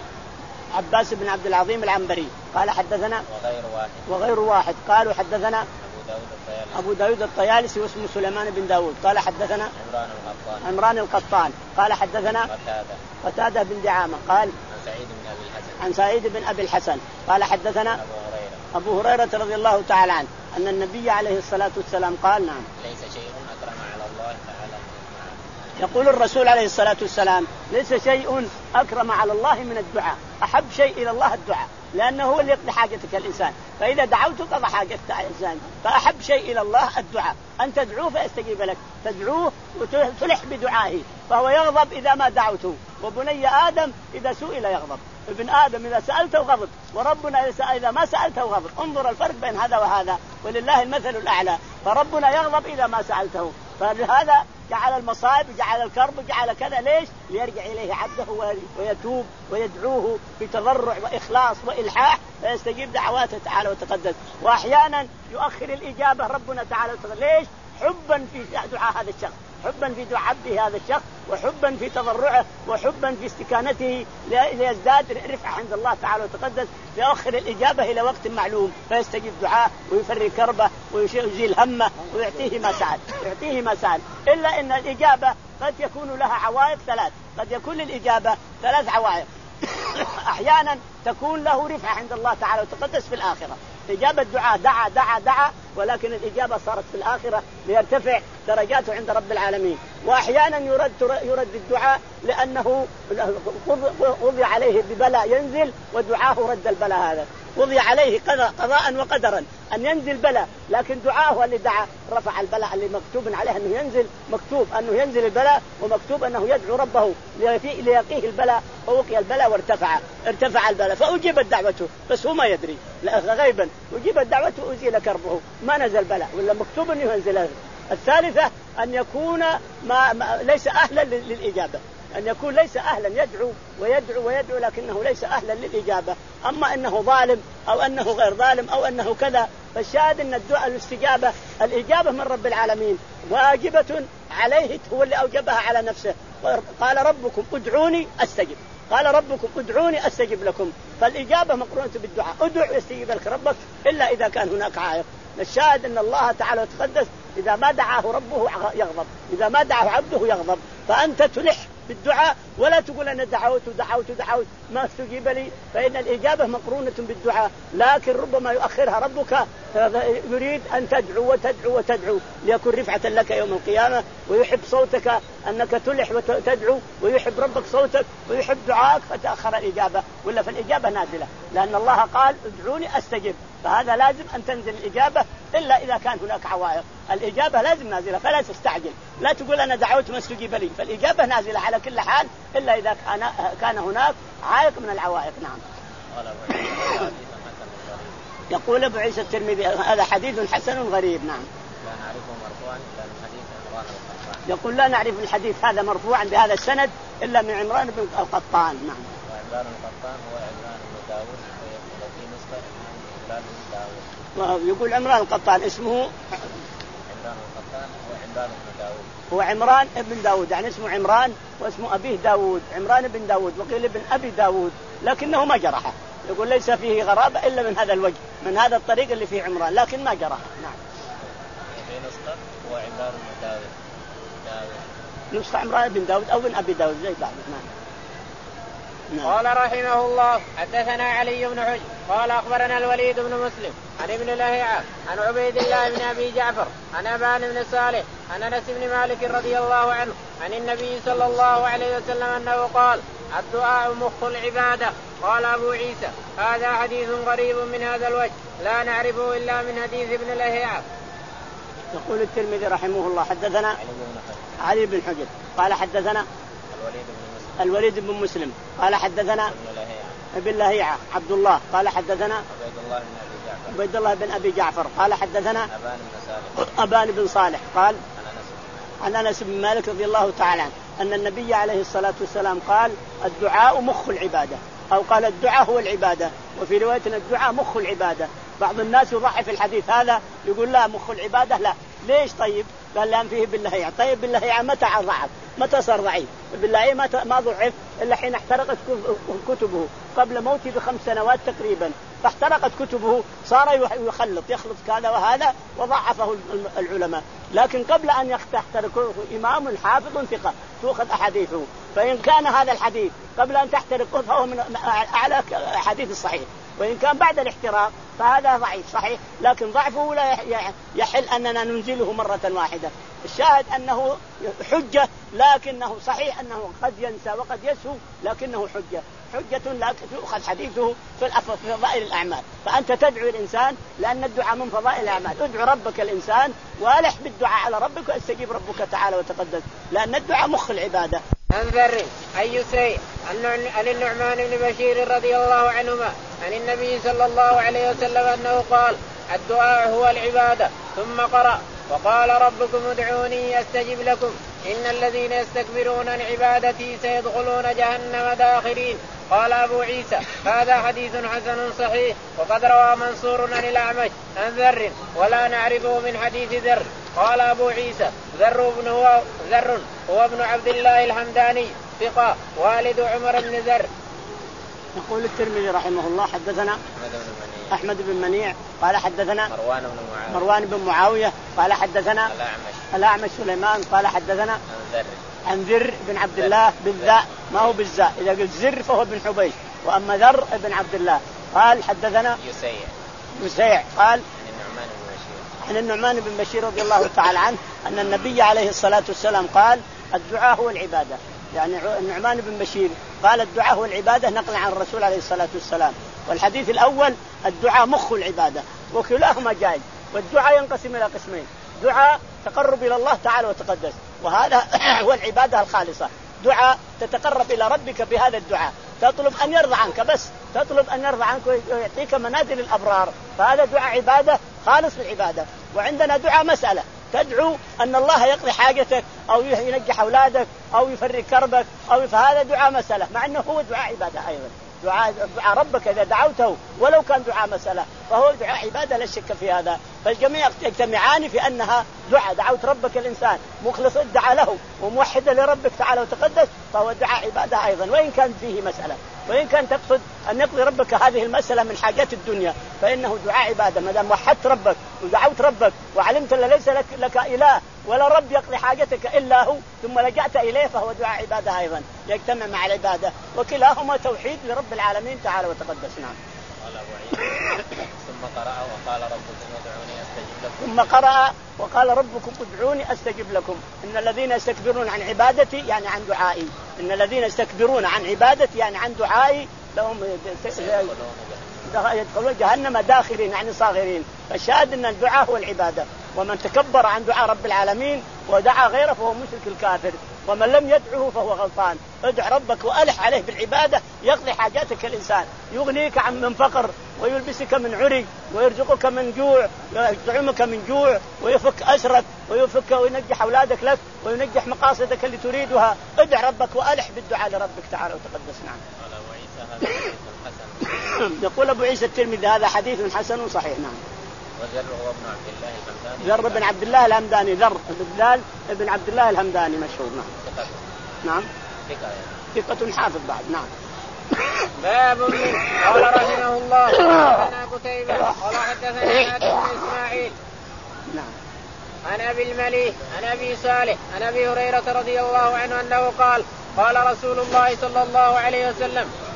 S2: عباس بن عبد العظيم العنبري قال حدثنا
S3: وغير واحد
S2: وغير واحد قالوا حدثنا
S3: أبو داود الطيالسي
S2: أبو داود الطيالسي واسمه سليمان بن داود قال حدثنا
S3: عمران القطان
S2: عمران القطان قال حدثنا
S3: قتادة
S2: قتادة بن دعامة قال
S3: عن سعيد بن أبي الحسن
S2: عن سعيد بن أبي الحسن قال حدثنا
S3: أبو هريرة
S2: أبو هريرة رضي الله تعالى عنه أن النبي عليه الصلاة والسلام قال نعم
S3: ليس شيء أكرم على الله تعالى.
S2: يقول الرسول عليه الصلاة والسلام ليس شيء أكرم على الله من الدعاء. أحب شيء إلى الله الدعاء لأنه هو اللي يقضي حاجتك الإنسان. فإذا دعوت قضى حاجتك الإنسان. فأحب شيء إلى الله الدعاء أن تدعوه فيستجيب لك تدعوه وتلح بدعائه فهو يغضب إذا ما دعوته. وبني آدم إذا سئل يغضب. ابن آدم إذا سألته غضب وربنا إذا ما سألته غضب. انظر الفرق بين هذا وهذا ولله المثل الأعلى. فربنا يغضب إذا ما سألته. فلهذا جعل المصائب جعل الكرب جعل كذا ليش ليرجع إليه عبده ويتوب ويدعوه بتضرع وإخلاص وإلحاح فيستجيب دعواته تعالى وتقدس. وأحيانا يؤخر الإجابة ربنا تعالى وتقدس ليش حبا في دعاء هذا الشخص حبا في دعاء عبده هذا الشخص وحبا في تضرعه وحبا في استكانته ليزداد رفعة عند الله تعالى وتقدس يؤخر الإجابة إلى وقت معلوم فيستجيب دعاء ويفرج كربه ويزيل همه ويعطيه ما سأل يعطيه ما سأل. إلا إن الإجابة قد يكون لها عوائق ثلاث. قد يكون للإجابة ثلاث عوائق. أحيانا تكون له رفعة عند الله تعالى وتقدس في الآخرة. إجابة دعاء دعا دعا دعا ولكن الإجابة صارت في الآخرة ليرتفع درجاته عند رب العالمين. وأحيانا يرد يرد الدعاء لأنه وضع عليه ببلاء ينزل ودعاه رد البلاء هذا. وضع عليه قضاء وقدرا أن ينزل بلاء لكن دعاه اللي دعا رفع البلاء اللي مكتوب عليه أنه ينزل. مكتوب أنه ينزل البلاء ومكتوب أنه يدعو ربه ليقيه البلاء فوقي البلاء وارتفع ارتفع البلاء فأجيبت دعوته بس هو ما يدري غيبا أجيبت دعوته وأزيل كربه ما نزل بلاء ولا مكتوب أنه ينزل. الثالثة أن يكون ما, ما ليس أهلا للإجابة أن يكون ليس أهلا يدعو ويدعو ويدعو لكنه ليس أهلا للإجابة. أما أنه ظالم أو أنه غير ظالم أو أنه كذا فالشاهد أن الدعاء الاستجابة الإجابة من رب العالمين واجبة عليه هو اللي أوجبها على نفسه. قال ربكم ادعوني أستجب قال ربكم ادعوني أستجب لكم. فالإجابة مقرونة بالدعاء ادعو يستجيب لك ربك إلا إذا كان هناك عائق. الشاهد أن الله تعالى وتقدس إذا ما دعاه ربه يغضب إذا ما دعاه عبده يغضب. فأنت تلح بالدعاء ولا تقول أنا دعوت ودعوت ودعوت ما استجيب لي فإن الإجابة مقرونة بالدعاء. لكن ربما يؤخرها ربك يريد أن تدعو وتدعو وتدعو ليكون رفعة لك يوم القيامة ويحب صوتك أنك تلح وتدعو ويحب ربك صوتك ويحب دعائك فتأخر الإجابة ولا فالإجابة نازلة لأن الله قال ادعوني أستجب. فهذا لازم أن تنزل الإجابة إلا إذا كان هناك عوائق. الإجابة لازم نازلة فلا تستعجل لا تقول أنا دعوت ما استجيب لي. فالإجابة نازلة على كل حال إلا إذا كان هناك عائق من العوائق. نعم. يقول أبو عيسى الترمذي هذا حديث حسن غريب. نعم.
S3: لا نعرفه مرفوعا إلا من حديث عمران القطان.
S2: يقول لا نعرف الحديث هذا مرفوعا بهذا السند إلا من عمران بن القطان. نعم.
S3: وعمران القطان هو عمران بن داود وفي نسخة عمران بن داود.
S2: يقول عمران القطان اسمه
S3: عمران القطان هو عمران بن داود
S2: هو عمران ابن داود يعني اسمه عمران واسمه أبيه داود عمران بن داود وقيل ابن أبي داود لكنه ما جرحه. يقول ليس فيه غرابة إلا من هذا الوجه من هذا الطريق اللي فيه عمران لكن ما جرحه. نعم.
S3: في نسخة هو عمران بن داود داود
S2: نسخة عمران بن داود أو بن أبي داود زي بعض. نعم.
S1: نعم. قال رحمه الله حدثنا علي بن حجر قال أخبرنا الوليد بن مسلم عن ابن لهيعة عن عبيد الله بن أبي جعفر عن أبان بن صالح عن أنس بن مالك رضي الله عنه عن النبي صلى الله عليه وسلم أنه قال الدعاء مخ العبادة. قال أبو عيسى هذا حديث غريب من هذا الوجه لا نعرفه إلا من حديث ابن لهيعة.
S2: يقول الترمذي رحمه الله حدثنا علي بن حجر قال حدثنا الوليد بن مسلم قال حدثنا ابن لهيعة عبد الله قال حدثنا عبيد الله بن أبي جعفر قال حدثنا أبان بن صالح قال عن أنس بن مالك رضي الله تعالى عنه أن النبي عليه الصلاة والسلام قال الدعاء مخ العبادة أو قال الدعاء هو العبادة. وفي روايتنا الدعاء مخ العبادة. بعض الناس يضعف الحديث هذا يقول لا مخ العبادة لا. ليش طيب؟ قال لأن فيه بالله. طيب بالله متى ضعف؟ متى صار ضعيف؟ بالله ما ضعف إلا حين احترقت كتبه قبل موته بخمس سنوات تقريبا، فاحترقت كتبه صار يخلط يخلط كذا وهذا وضعفه العلماء. لكن قبل أن يحترق إمام حافظ ثقة تؤخذ أحاديثه. فإن كان هذا الحديث قبل أن تحترقه فهو من أعلى حديث الصحيح، وإن كان بعد الاحتراق فهذا ضعيف صحيح لكن ضعفه لا يحل أننا ننزله مرة واحدة. الشاهد أنه حجة لكنه صحيح أنه قد ينسى وقد يسهو لكنه حجة حجة لا تؤخذ حديثه في فضائل الأعمال. فأنت تدعو الإنسان لأن الدعاء من فضائل الأعمال. ادعو ربك الإنسان وألح بالدعاء على ربك واستجيب ربك تعالى وتقدس لأن الدعاء مخ العبادة.
S1: عن ذر أي شيء عن النعمان بن بشير رضي الله عنهما عن النبي صلى الله عليه وسلم أنه قال الدعاء هو العبادة. ثم قرأ وقال ربكم ادعوني أستجب لكم إن الذين يستكبرون عن عبادتي سيدخلون جهنم داخرين. قال أبو عيسى هذا حديث حسن صحيح. وقد روى منصور عن الأعمش عن ذر ولا نعرفه من حديث ذر. قال أبو عيسى ذر بن هو ذر هو ابن عبد الله الحمداني ثقة والد عمر بن ذر.
S2: يقول الترمذي رحمه الله حدثنا أحمد بن منيع قال حدثنا
S3: مروان بن معاوية,
S2: مروان بن معاوية قال حدثنا
S3: الأعمش,
S2: الأعمش سليمان قال حدثنا
S3: عن ذر
S2: عن ذر بن عبد الله بالذاء ما هو بالزاء. إذا قلت زر فهو ابن حبيش وأما ذر بن عبد الله. قال حدثنا
S3: يسيع
S2: يسيع قال
S3: عن
S2: النعمان بن بشير عن النعمان بن بشير رضي الله تعالى عنه أن النبي عليه الصلاة والسلام قال الدعاء هو العبادة. يعني النعمان بن بشير قال الدعاء هو العبادة نقلا عن الرسول عليه الصلاة والسلام. والحديث الأول الدعاء مخ العبادة وكلاهما جائز. والدعاء ينقسم إلى قسمين دعاء تقرب إلى الله تعالى وتقدس وهذا هو العبادة الخالصة. دعاء تتقرب إلى ربك بهذا الدعاء تطلب أن يرضى عنك بس تطلب أن يرضى عنك ويعطيك منازل الأبرار فهذا دعاء عبادة خالص العبادة. وعندنا دعاء مسألة تدعو أن الله يقضي حاجتك أو ينجح أولادك أو يفرج كربك أو فهذا دعاء مسألة مع أنه هو دعاء عبادة أيضا. دعاء, دعاء ربك إذا دعوته ولو كان دعاء مسألة فهو دعاء عبادة لا شك في هذا. فالجميع يجتمعان في أنها دعاء دعوت ربك الإنسان مخلص الدعاء له وموحدا لربك تعالى وتقدس فهو دعاء عبادة أيضا وإن كان فيه مسألة. وإن كان تقصد أن يقضي ربك هذه المسألة من حاجات الدنيا فإنه دعاء عبادة ما دام وحدت ربك ودعوت ربك وعلمت أن ليس لك, لك إله ولا رب يقضي حاجتك إلا هو ثم لجأت إليه فهو دعاء عبادة أيضا يجتمع مع العبادة وكلاهما توحيد لرب العالمين تعالى وتقدس. نعم.
S3: ثم قرأ وقال ربكم ادعوني أستجب لكم
S2: ثم قرأ وقال ربكم ادعوني أستجب لكم إن الذين يستكبرون عن عبادتي يعني عن دعائي إن الذين يستكبرون عن عبادتي يعني عن دعائي لهم يدخلون جهنم داخرين يعني صاغرين. فالشاهد أن الدعاء هو العبادة ومن تكبر عن دعاء رب العالمين ودعا غيره فهو مشرك الكافر ومن لم يدعه فهو غلطان. ادع ربك وألح عليه بالعبادة يقضي حاجاتك الإنسان يغنيك عن من فقر ويلبسك من عري ويرزقك من جوع ويطعمك من جوع ويفك أسرك ويفك وينجح أولادك لك وينجح مقاصدك اللي تريدها. ادع ربك وألح بالدعاء لربك تعالى وتقدس. نعم. يقول أبو عيسى الترمذي هذا حديث حسن صحيح. نعم.
S3: وذر هو ابن عبد الله الهمداني
S2: ذر بن عبد الله الهمداني ذر بن ابن عبد الله الهمداني مشهور. نعم. نعم ثقة حافظ بعد. نعم.
S1: باب من قال رحمه الله حدثنا قتيبة قال حدثنا بن إسماعيل
S2: نعم
S1: عن أبي المليح عن أبي صالح عن أبي هريرة رضي الله عنه أنه قال قال رسول الله صلى الله عليه وسلم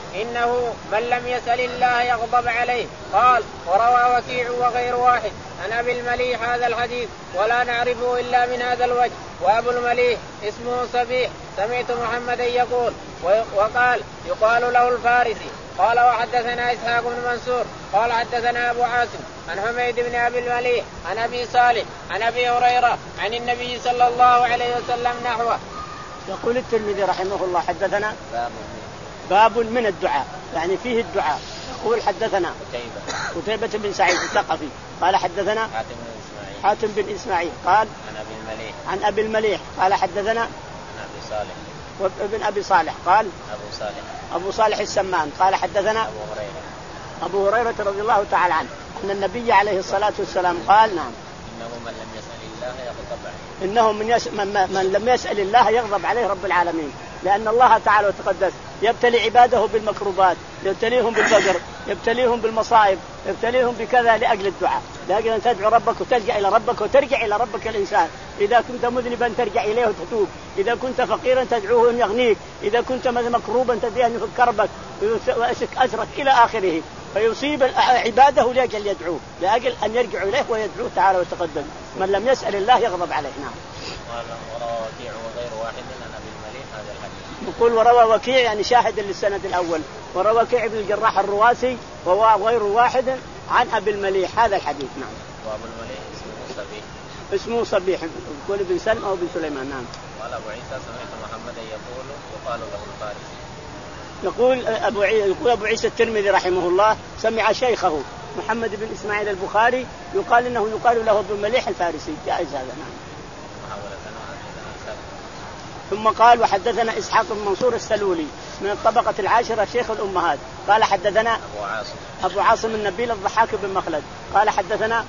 S1: إنه من لم يسأل الله يغضب عليه. قال وروى وكيع وغير واحد عن أبي المليح هذا الحديث ولا نعرفه إلا من هذا الوجه. وأبو المليح اسمه صبيح سمعت محمدا يقول وقال يقال له الفارسي. قال وحدثنا إسحاق بن منصور قال حدثنا أبو عاصم عن حميد بن أبي المليح عن أبي صالح عن أبي هريرة عن النبي صلى الله عليه وسلم نحوه.
S2: يقول الترمذي رحمه الله حدثنا باب من الدعاء يعني فيه الدعاء. يقول حدثنا قتيبة بن سعيد الثقفي قال حدثنا
S3: حاتم بن إسماعيل
S2: حاتم بن إسماعيل قال
S3: عن أبي المليح
S2: عن أبي المليح قال حدثنا
S3: عن أبي صالح
S2: وابن أبي صالح قال
S3: أبو صالح
S2: أبو صالح السمان قال حدثنا
S3: أبو هريرة
S2: أبو هريرة رضي الله تعالى عنه أن النبي عليه الصلاة والسلام قال نعم
S3: إنه من لم يسأل الله يغضب عليه
S2: إنه من, يس... من... من لم يسأل الله يغضب عليه رب العالمين. لأن الله تعالى وتقدس يبتلي عباده بالمكروبات يبتليهم بالفقر يبتليهم بالمصائب يبتليهم بكذا لأجل الدعاء لأجل أن تدعو ربك وتلجأ إلى ربك وترجع إلى ربك الإنسان. إذا كنت مذنبا ترجع إليه وتتوب. إذا كنت فقيرا تدعوه أن يغنيك. إذا كنت مكروبا تدعيه أن يفك كربك ويسك أجرك إلى آخره. فيصيب عباده لأجل يدعوه لأجل أن يرجعوا إليه ويدعوه تعالى وتقدم. من لم يسأل الله يغضب عليه. نعم.
S3: وروى وكيع وغير واحد عن أبي المليح هذا الحديث.
S2: يقول وروى وكيع يعني شاهد للسند الأول. وروى وكيع بن الجراح الرواسي وغير واحد عن أبي المليح هذا الحديث. نعم.
S3: وأبو المليح اسمه صبيح
S2: اسمه صبيح يقول ابن سلمى أو ابن سليمان. نعم.
S3: قال أبو عيسى سمعت محمدا يقول وقال له الفارسي.
S2: يقول أبو عيسى يقول أبو عيسى الترمذي رحمه الله سمع شيخه محمد بن إسماعيل البخاري يقال إنه يقال له ابن المليح الفارسي جائز هذا. نعم. ثم قال وحدثنا إسحاق بن منصور السلولي من الطبقة العاشرة شيخ الأمهات قال حدثنا
S3: أبو عاصم
S2: أبو عاصم النبيل الضحاك بن مخلد قال حدثنا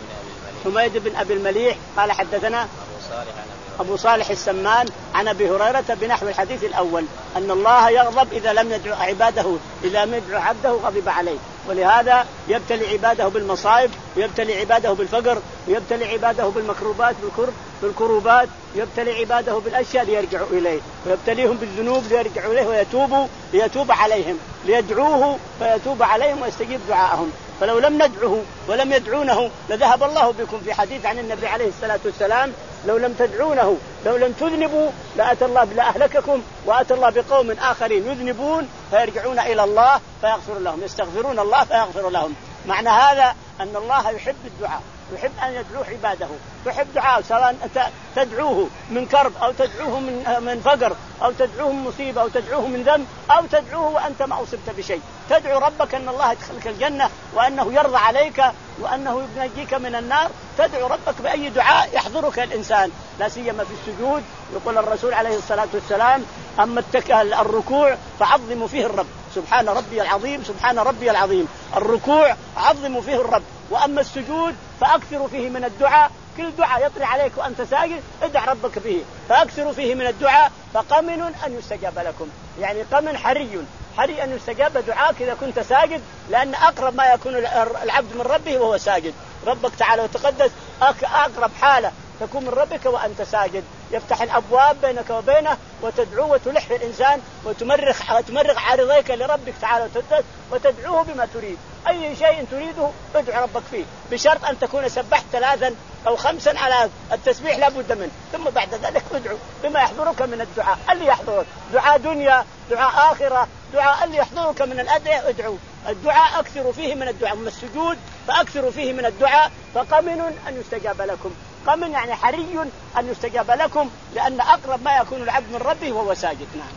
S2: حميد بن أبي المليح قال حدثنا
S3: أبو صالح
S2: أبو صالح السمان عن أبي هريرة بنحو الحديث الأول أن الله يغضب إذا لم يدعو عباده إذا لم يدعو عبده غضب عليه. ولهذا يبتلي عباده بالمصائب ويبتلي عباده بالفقر ويبتلي عباده بالمكروبات بالكرب بالكروبات يبتلي عباده بالأشياء ليرجعوا إليه ويبتليهم بالذنوب ليرجعوا إليه ويتوبوا ليتوب عليهم ليدعوه فيتوب عليهم ويستجيب دعاءهم. فلو لم ندعوه ولم يدعونه لذهب الله بكم في حديث عن النبي عليه الصلاة والسلام لو لم تدعونه لو لم تذنبوا لأتى الله لأهلككم وأتى الله بقوم آخرين يذنبون فيرجعون إلى الله فيغفر لهم يستغفرون الله فيغفر لهم. معنى هذا أن الله يحب الدعاء يحب أن يدعو عباده يحب دعاء سواء تدعوه من كرب أو تدعوه من من فقر أو تدعوه من مصيبة أو تدعوه من ذنب أو تدعوه وأنت ما أصبت بشيء. تدعو ربك أن الله يدخلك الجنة وأنه يرضى عليك وأنه ينجيك من النار. تدعو ربك بأي دعاء يحضرك الإنسان لا سيما في السجود. يقول الرسول عليه الصلاة والسلام أما اتكى الركوع فعظموا فيه الرب سبحان ربي العظيم سبحان ربي العظيم. الركوع عظموا فيه الرب. وأما السجود فأكثروا فيه من الدعاء. كل دعاء يطري عليك وأنت ساجد ادع ربك فيه فأكثروا فيه من الدعاء فقمن أن يستجاب لكم. يعني قمن حري حري أن يستجاب دعاك إذا كنت ساجد لأن أقرب ما يكون العبد من ربه وهو ساجد. ربك تعالى وتقدس أقرب حالة تكون من ربك وأنت ساجد. يفتح الأبواب بينك وبينه وتدعوه وتلح الإنسان وتمرغ وتمرغ عارضيك لربك تعالى وتقدس وتدعوه بما تريد. أي شيء تريده ادعو ربك فيه بشرط أن تكون سبحت ثلاثا أو خمسا على التسبيح لا بد منه. ثم بعد ذلك ادعو بما يحضرك من الدعاء اللي يحضرك دعاء دنيا دعاء آخرة دعاء اللي يحضرك من الأدعية ادعو. الدعاء أكثروا فيه من الدعاء من السجود فأكثروا فيه من الدعاء فقمن أن يستجاب لكم. قمن يعني حري أن يستجاب لكم لأن أقرب ما يكون العبد من ربه وهو ساجد. نعم.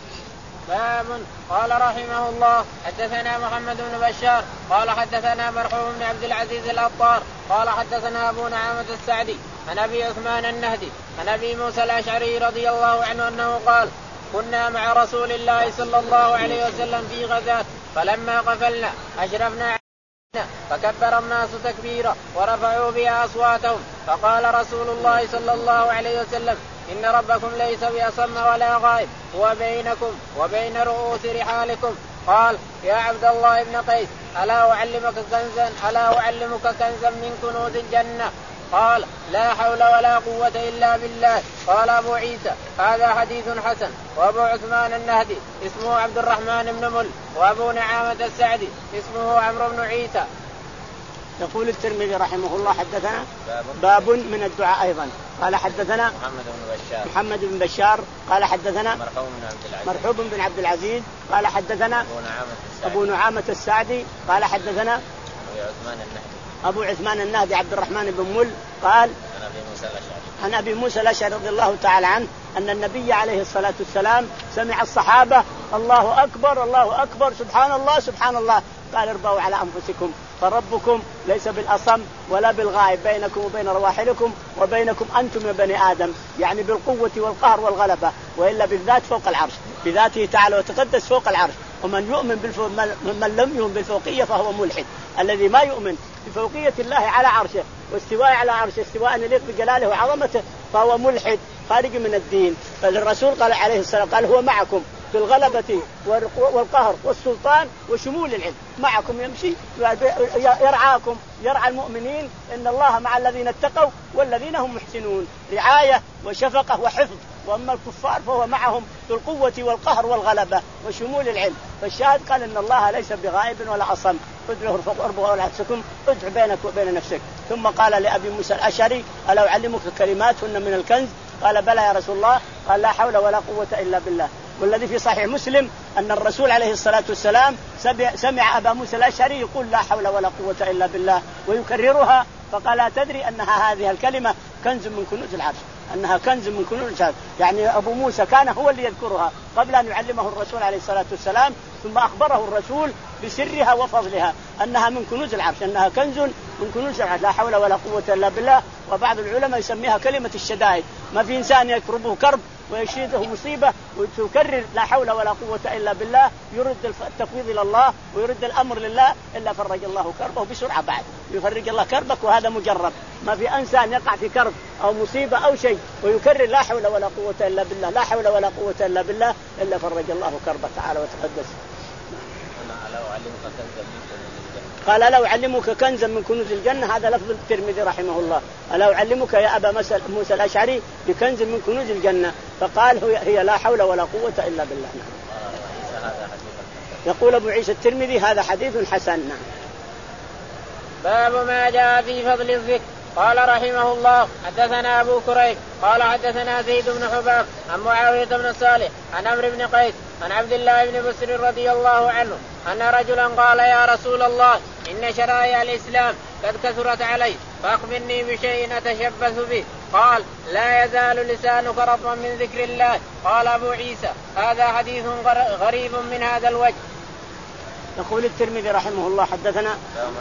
S1: باب قال رحمه الله حدثنا محمد بن بشار قال حدثنا مرحوم بن عبد العزيز الأطار قال حدثنا أبو نعامة السعدي عن أبي عثمان النهدي عن أبي موسى الأشعري رضي الله عنه أنه قال كنا مع رسول الله صلى الله عليه وسلم في غزاة فلما قفلنا أشرفنا فكبر الناس تكبيرا ورفعوا بها أصواتهم فقال رسول الله صلى الله عليه وسلم إن ربكم ليس بأصم ولا غائب هو بينكم وبين رؤوس رحالكم. قال يا عبد الله بن قيس ألا أعلمك كنزا ألا أعلمك كنزا من كنوز الجنة قال لا حول ولا قوة إلا بالله. قال أبو عيسى هذا حديث حسن. وأبو عثمان النهدي اسمه عبد الرحمن بن مل. وأبو نعامة السعدي اسمه عمرو بن عيسى.
S2: يقول الترمذي رحمه الله حدثنا باب من الدعاء أيضا. قال حدثنا
S3: محمد بن بشار
S2: محمد بن بشار قال حدثنا
S3: مرحوم بن عبد العزيز
S2: مرحوم بن عبد العزيز قال حدثنا
S3: أبو نعامة السعدي
S2: أبو نعامة السعدي قال حدثنا
S3: أبو عثمان النهدي
S2: أبو عثمان النهدي عبد الرحمن بن مل قال
S3: عن أبي موسى الأشعري
S2: عن أبي موسى الأشعري رضي الله تعالى عنه أن النبي عليه الصلاة والسلام سمع الصحابة الله أكبر الله أكبر سبحان الله سبحان الله قال اربعوا على أنفسكم فربكم ليس بالأصم ولا بالغائب بينكم وبين رواحلكم وبينكم أنتم يا بني آدم، يعني بالقوة والقهر والغلبة، وإلا بالذات فوق العرش بذاته تعالى وتقدس فوق العرش. ومن يؤمن بالفوق من لم يؤمن بالفوقية فهو ملحد. الذي ما يؤمن بفوقية الله على عرشه واستواء على عرشه استواء يليق بجلاله وعظمته فهو ملحد خارج من الدين. فالرسول قال عليه السلام قال هو معكم في الغلبة والقهر والسلطان وشمول العلم، معكم يمشي يرعاكم يرعى المؤمنين. إن الله مع الذين اتقوا والذين هم محسنون، رعاية وشفقة وحفظ. وأما الكفار فهو معهم في القوة والقهر والغلبة وشمول العلم. فالشاهد قال إن الله ليس بغائب ولا أصم، ادعوا ربكم ولا تسكم ادع بينك وبين نفسك. ثم قال لأبي موسى الأشعري ألا أعلمك كلمات هن من الكنز؟ قال بلى يا رسول الله. قال لا حول ولا قوة إلا بالله. والذي في صحيح مسلم أن الرسول عليه الصلاة والسلام سمع أبا موسى الأشعري يقول لا حول ولا قوة إلا بالله ويكررها، فقال لا تدري أنها هذه الكلمة كنز من كنوز العرش، أنها كنز من كنوز العرش. يعني أبو موسى كان هو اللي يذكرها قبل أن يعلمه الرسول عليه الصلاة والسلام، ثم أخبره الرسول بسرها وفضلها أنها من كنوز العرش، أنها كنز من كنوز العرش لا حول ولا قوة إلا بالله. وبعض العلماء يسميها كلمة الشدائد. ما في إنسان يكربه كرب ويشيده مصيبة وتكرر لا حول ولا قوة إلا بالله، يرد التفويض إلى الله ويرد الأمر لله إلا فرج الله كربه بسرعة. بعد يفرج الله كربك وهذا مجرب. ما في إنسان يقع في كرب أو مصيبة أو شيء ويكرر لا حول ولا قوة إلا بالله لا حول ولا قوة إلا بالله إلا فرج الله كربك تعالى وتقدس. قال ألا أعلمك كنزا من كنوز الجنة؟ هذا لفظ الترمذي رحمه الله. ألا أعلمك يا أبا موسى الأشعري بكنز من كنوز الجنة؟ فقال هي لا حول ولا قوة إلا بالله. يقول أبو عيسى الترمذي هذا حديث حسن.
S1: باب ما جاء في فضل الذكر. قال رحمه الله حدثنا أبو كريب قال حدثنا زيد بن حباب عن معاوية بن صالح عن عمرو بن قيس عن عبد الله بن بسر رضي الله عنه أن رجلا قال يا رسول الله إن شرائع الإسلام قد كثرت علي فأخبرني بشيء أتشبث به. قال لا يزال لسانك رطبا من ذكر الله. قال أبو عيسى هذا حديث غريب من هذا الوجه.
S2: يقول الترمذي رحمه الله حدثنا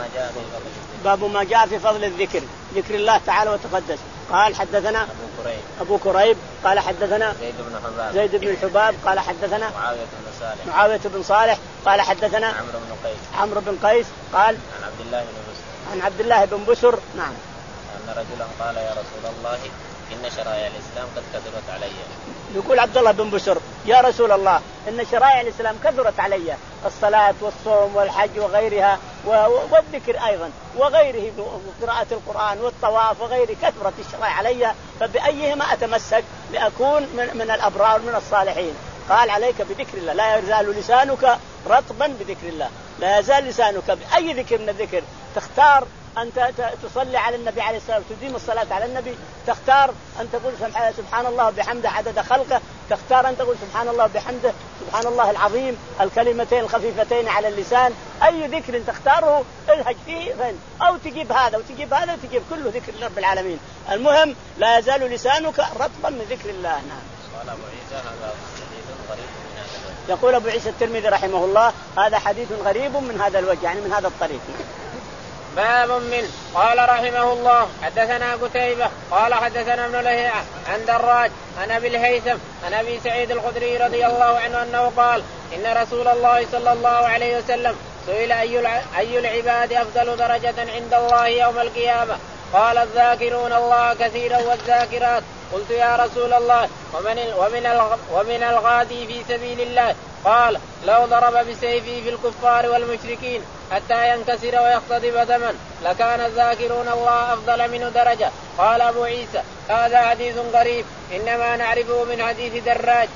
S2: باب ما جاء في فضل الذكر، ذكر الله تعالى وتقدس. قال حدثنا
S3: أبو كريب,
S2: أبو كريب قال حدثنا
S3: زيد بن حباب
S2: زيد بن الحباب قال حدثنا
S3: معاوية بن صالح
S2: معاوية بن صالح قال حدثنا
S3: عمرو بن قيس
S2: عمرو بن قيس قال
S3: عن عبد الله بن بسر
S2: عن عبد الله بن بسر نعم
S3: أن رجلا قال يا رسول الله إن شرائع الإسلام قد كثرت علي.
S2: يقول عبد الله بن بسر يا رسول الله إن شرائع الإسلام كثرت علي، الصلاة والصوم والحج وغيرها والذكر أيضا وغيره وقراءة القرآن والطواف وغيره، كثرت الشرائع علي فبأيهما أتمسك لأكون من, من الأبرار من الصالحين؟ قال عليك بذكر الله، لا يزال لسانك رطبا بذكر الله، لا يزال لسانك بأي ذكر من الذكر. تختار أن تصلي على النبي عليه الصلاة والسلام تديم الصلاة على النبي، تختار أن تقول سبحان الله بحمده عدد خلقه، تختار أن تقول سبحان الله بحمده سبحان الله العظيم، الكلمتين الخفيفتين على اللسان، أي ذكر تختاره الهج فيه أو تجيب هذا وتجيب هذا وتجيب كله ذكر رب العالمين. المهم لا يزال لسانك رطبا من ذكر الله. نعم.
S3: قال أبو عيسى هذا حديث غريب من هذا الوجه.
S2: يقول أبو عيسى الترمذي رحمه الله هذا حديث غريب من هذا الوجه، يعني من هذا الطريق.
S1: باب من قال رحمه الله حدثنا قتيبة قال حدثنا ابن لهيعة عن دراج عن أبي الهيثم عن أبي سعيد الخدري رضي الله عنه أنه قال إن رسول الله صلى الله عليه وسلم سئل أي أي العباد أفضل درجة عند الله يوم القيامة؟ قال الذاكرون الله كثيرا والذاكرات. قلت يا رسول الله ومن ومن ومن الغازي في سبيل الله؟ قال لو ضرب بسيفه في الكفار والمشركين حتى ينكسر ويختضب دما لكان الذاكرون الله أفضل منه درجة. قال أبو عيسى هذا حديث غريب إنما نعرفه من حديث دراج.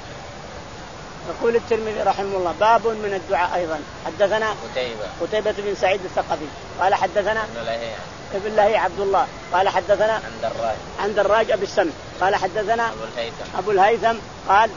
S2: يقول الترمذي رحمه الله باب من الدعاء أيضا. حدثنا
S3: قتيبة
S2: قتيبة بن سعيد الثقفي قال حدثنا ابن لهي عبد الله قال حدثنا
S3: عن دراج
S2: عن دراج أبي السمع قال حدثنا
S3: أبو الهيثم
S2: أبو الهيثم قال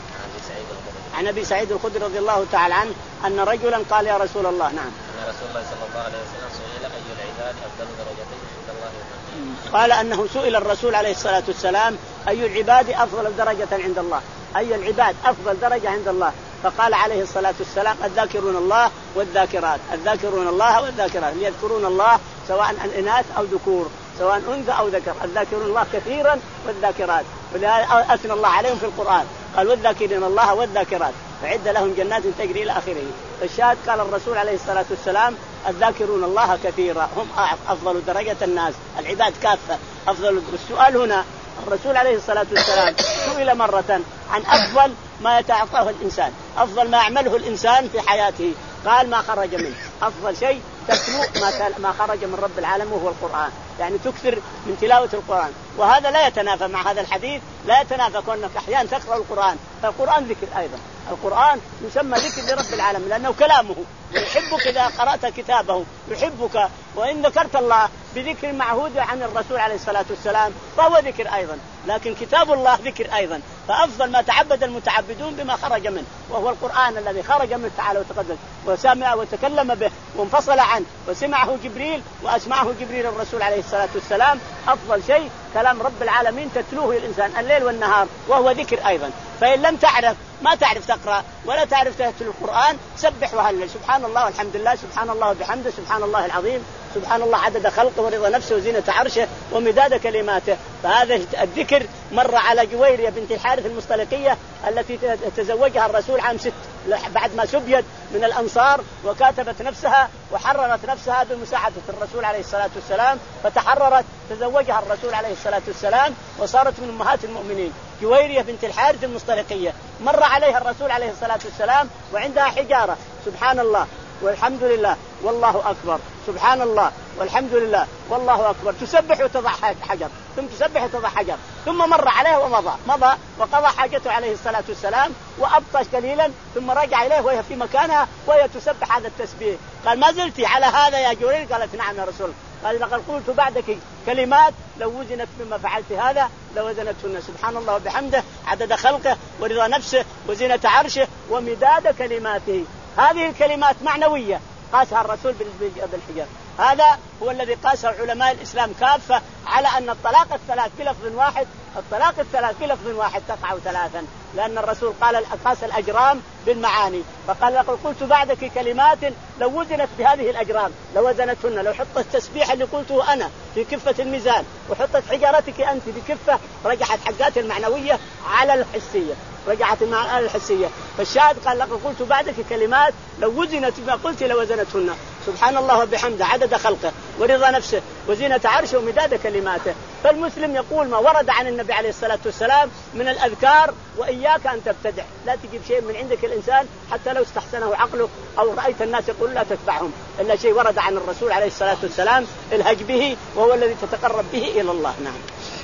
S3: عن
S2: أبي سعيد الخدري رضي الله تعالى عنه أن رجلا قال يا رسول الله نعم
S3: أن رسول الله صلى الله عليه وسلم سئل أي العباد أفضل درجتين عند الله؟
S2: قال أنه سئل الرسول عليه الصلاة والسلام أي العباد أفضل درجة عند الله أي العباد أفضل درجة عند الله فقال عليه الصلاة والسلام الذاكرون الله والذاكرات الذاكرون الله والذاكرات ليذكرون الله سواء عن إناث أو ذكور سواء أنثى أو ذكر الذاكرون الله كثيرا والذاكرات ولهذا أثنى الله عليهم في القرآن قال والذاكرين الله والذاكرات فعد لهم جنات تجري إلى آخره. فالشاهد قال الرسول عليه الصلاة والسلام الذاكرون الله كثيرا هم أفضل درجة الناس العباد كافة أفضل. السؤال هنا الرسول عليه الصلاة والسلام سئل مرة عن أفضل ما يتعاطاه الإنسان أفضل ما يعمله الإنسان في حياته قال ما خرج منه أفضل شيء تتلو ما ما خرج من رب العالمين وهو القرآن يعني تكثر من تلاوة القرآن وهذا لا يتنافى مع هذا الحديث لا يتنافى كونك أحيانا تقرأ القرآن فالقرآن ذكر أيضا القرآن يسمى ذكر لرب العالمين لأنه كلامه يحبك إذا قرأت كتابه يحبك وإن ذكرت الله بذكر معهود عن الرسول عليه الصلاة والسلام فهو ذكر أيضا لكن كتاب الله ذكر أيضا فأفضل ما تعبد المتعبدون بما خرج منه وهو القرآن الذي خرج منه تعالى وتقدس وسمع وتكلم به وانفصل عنه وسمعه جبريل وأسمعه جبريل الرسول عليه الصلاة والسلام أفضل شيء كلام رب العالمين تتلوه الإنسان الليل والنهار وهو ذكر أيضا. فإن لم تعرف ما تعرف تقرأ ولا تعرف تتلو القرآن سبح وهلل سبحان الله والحمد لله سبحان الله وبحمده سبحان الله العظيم سبحان الله عدد خلقه ورضا نفسه وزينة عرشه ومداد كلماته. فهذا الذكر مر على جويرية بنت الحارث المصطلقية التي تزوجها الرسول عام ست بعد ما سبيت من الأنصار وكاتبت نفسها وحررت نفسها بمساعدة الرسول عليه الصلاة والسلام فتحررت تزوجها الرسول عليه الصلاة والسلام وصارت من أمهات المؤمنين. جويرية بنت الحارث المصطلقية مر عليها الرسول عليه الصلاة والسلام وعندها حجارة سبحان الله والحمد لله والله أكبر سبحان الله والحمد لله والله أكبر تسبح وتضع حجر ثم تسبح وتضع حجر ثم مر عليه ومضى مضى وقضى حاجته عليه الصلاة والسلام وأبطش قليلا ثم رجع إليه وهي في مكانها وهي تسبح هذا التسبيح. قال ما زلت على هذا يا جويرية؟ قالت نعم يا رسول. قال لقد قلت بعدك كلمات لو وزنت مما فعلت هذا لوزنتهن سبحان الله وبحمده عدد خلقه ورضا نفسه وزينة عرشه ومداد كلماته. هذه الكلمات معنوية قاسها الرسول بالحجر. هذا هو الذي قاسه علماء الإسلام كافة على أن الطلاق الثلاث بلفظ واحد الطلاق الثلاث بلفظ واحد تقع ثلاثا لأن الرسول قال قاس الأجرام بالمعاني فقال لقد قلت بعدك كلمات لو وزنت بهذه الأجرام لوزنتهن. لو حطت التسبيح اللي قلته أنا في كفة الميزان وحطت حجارتك أنت في كفة رجحت حقات المعنوية على الحسية رجعت المعنى الحسية. فالشاهد قال لقد قلت بعدك كلمات لو وزنت ما قلت لوزنتهن سبحان الله وبحمده عدد خلقه ورضا نفسه وزينة عرشه ومداد كلماته. فالمسلم يقول ما ورد عن النبي عليه الصلاة والسلام من الأذكار وإياك أن تبتدع لا تجيب شيء من عندك الإنسان حتى لو استحسنه عقلك أو رأيت الناس يقول لا تتبعهم إلا شيء ورد عن الرسول عليه الصلاة والسلام الهج به وهو الذي تتقرب به إلى الله. نعم.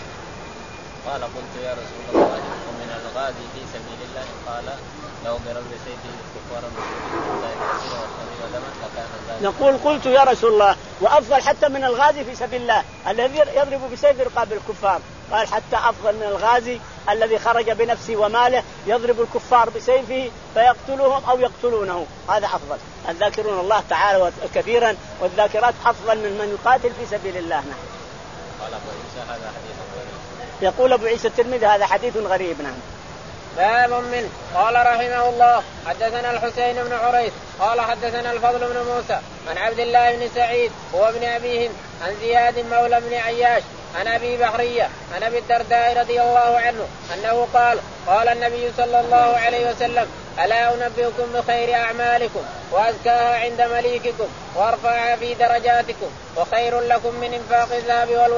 S3: قال قلت يا رسول الله ومن الغازي في سبيل الله قال لو ضرب بسيفه الكفار
S2: نقول قلت يا رسول الله وأفضل حتى من الغازي في سبيل الله الذي يضرب بسيف رقاب الكفار. قال حتى أفضل من الغازي الذي خرج بنفسه وماله يضرب الكفار بسيفه فيقتلهم أو يقتلونه هذا أفضل. الذاكرون الله تعالى كثيرا والذاكرات أفضل من من يقاتل في سبيل الله. نعم.
S3: قال أبو عيسى هذا حديث غريب.
S2: يقول أبو عيسى الترمذي هذا حديث غريب. نعم.
S1: باب منه. قال رحمه الله حدثنا الحسين بن عريث قال حدثنا الفضل بن موسى عن عبد الله بن سعيد هو ابن أبيهم عن زياد مولى بن عياش عن أبي بحرية عن أبي الدرداء رضي الله عنه أنه قال قال النبي صلى الله عليه وسلم ألا أنبئكم بخير أعمالكم وأزكاها عند مليككم وأرفعها في درجاتكم وخير لكم من إنفاق الذهب والورق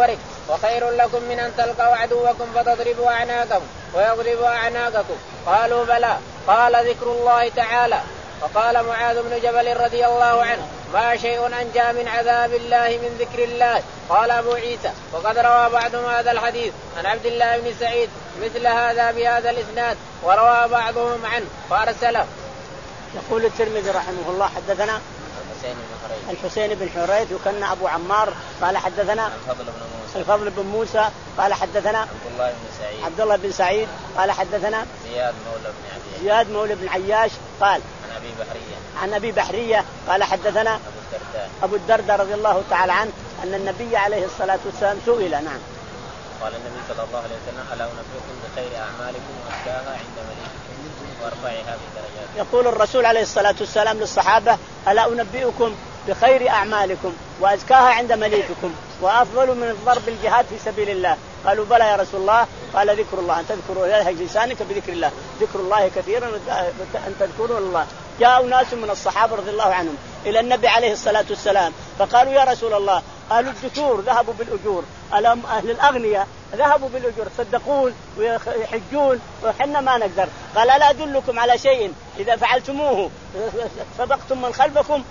S1: وخير لكم من أن تلقوا عدوكم فتضربوا أعناقهم ويضربوا أعناقكم؟ قالوا بلى. قال ذكر الله تعالى. وقال معاذ بن جبل رضي الله عنه ما شيء أنجى من عذاب الله من ذكر الله. قال أبو عيسى وقد روى بعضهم هذا الحديث عن عبد الله بن سعيد مثل هذا بهذا الإسناد وروى بعضهم عنه فأرسله.
S2: يقول الترمذي رحمه الله حدثنا الحسين بن حريث وكان أبو عمار قال حدثنا
S3: الفضل بن موسى
S2: الفضل بن موسى قال حدثنا
S3: عبد الله بن سعيد
S2: عبد الله بن سعيد قال حدثنا
S3: زياد مولى بن عياش
S2: زياد مولى بن عياش قال
S3: عن أبي بحرية
S2: عن أبي بحرية قال حدثنا
S3: أبو الدرداء
S2: أبو الدرداء رضي الله تعالى عنه أن النبي عليه الصلاة والسلام سئل. نعم.
S3: قال النبي صلى الله عليه وسلم ألا أنبئكم بخير أعمالكم وأزكاها عند مليككم وارفعها بدرجات.
S2: يقول الرسول عليه الصلاة والسلام للصحابة ألا أنبئكم بخير أعمالكم وأزكاها عند مليككم وأفضل من ضرب الجهاد في سبيل الله؟ قالوا بلى يا رسول الله. قال ذكر الله أن تذكروا إلهك لسانك بذكر الله ذكر الله كثيرا أن تذكروا الله. جاءوا ناس من الصحابة رضي الله عنهم إلى النبي عليه الصلاة والسلام فقالوا يا رسول الله أهل الدثور ذهبوا بالأجور ألم أهل الأغنياء ذهبوا بالأجور صدقون ويحجون وحنا ما نقدر. قال ألا أدلكم على شيء إذا فعلتموه سبقتم من خلفكم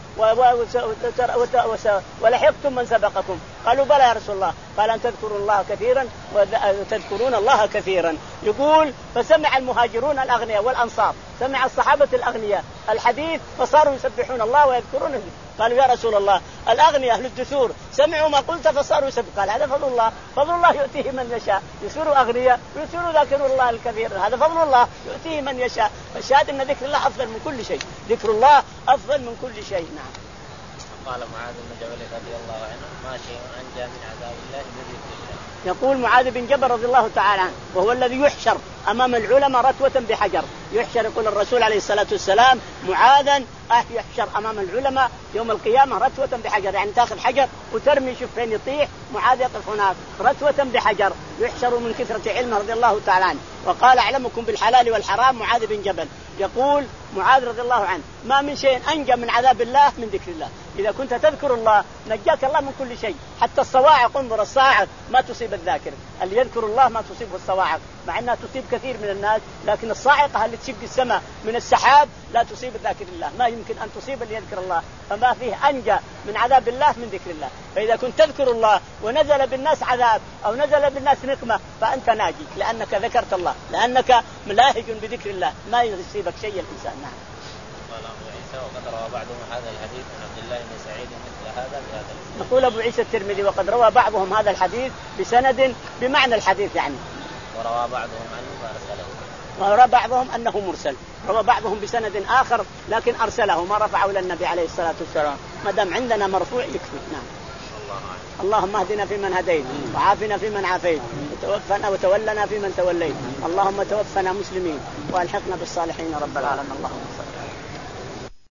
S2: ولحقتم من سبقكم؟ قالوا بلى يا رسول الله. قال أن تذكروا الله كثيرا وتذكرون الله كثيرا. يقول فسمع المهاجرون الأغنياء والأنصار سمع الصحابة الأغنياء الحديث فصاروا يسبحون الله ويذكرونه. قالوا يا رسول الله الأغنياء أهل الدثور سمعوا ما قلت فصاروا يسبحون. قال هذا فضل الله فضل الله يؤتيه من يشاء يصيروا أغنياء ويصيروا ذاكروا الله الكثير هذا فضل الله يؤتيه من يشاء. فالشاهد أن ذكر الله أفضل من كل شيء ذكر الله أفضل من كل شيء. نعم.
S3: قال معاذ بن جبل رضي الله عنه ما شيء أنجى من عذاب الله من ذكر الله.
S2: يقول معاذ بن جبل رضي الله تعالى عنه وهو الذي يحشر أمام العلماء رتوة بحجر. يحشر يقول الرسول عليه الصلاة والسلام معاذا أه يحشر أمام العلماء يوم القيامة رتوة بحجر يعني تأخذ حجر وترمي شوف فين يطيح معاذ يقف هناك رتوة بحجر يحشر من كثرة علمه رضي الله تعالى عنه. وقال أعلمكم بالحلال والحرام معاذ بن جبل. يقول معاذ رضي الله عنه ما من شيء أنجى من عذاب الله من ذكر الله. إذا كنت تذكر الله نجاك الله من كل شيء حتى الصواعق. انظر الصاعق ما تصيب الذاكر اللي يذكر الله ما تصيبه الصواعق مع أنها تصيب كثير من الناس لكن الصاعقة اللي تشق السماء من السحاب لا تصيب الذاكر الله ما يمكن أن تصيب اللي يذكر الله. فما فيه أنجى من عذاب الله من ذكر الله. فإذا كنت تذكر الله ونزل بالناس عذاب أو نزل بالناس نقمة فأنت ناجي لأنك ذكرت الله لأنك ملاهج بذكر الله ما يصيبك شيء الإنسان. نعم.
S3: قال أبو عيسى وقد روى بعضهم هذا الحديث عن عبد الله بن سعيد مثل هذا بهذا الاسناد.
S2: يقول أبو عيسى الترمذي وقد روى بعضهم هذا الحديث بسند بمعنى الحديث يعني
S3: وروى بعضهم عنه فأرسله.
S2: وروى بعضهم أنه مرسل روى بعضهم بسند آخر لكن أرسله ما رفعه إلى النبي عليه الصلاة والسلام. ما دام عندنا مرفوع يكفي. نعم. اللهم اهدنا فيمن هديت وعافنا فيمن عافيت وتوفنا وتولنا فيمن توليت اللهم توفنا مسلمين والحقنا بالصالحين رب العالمين. اللهم صل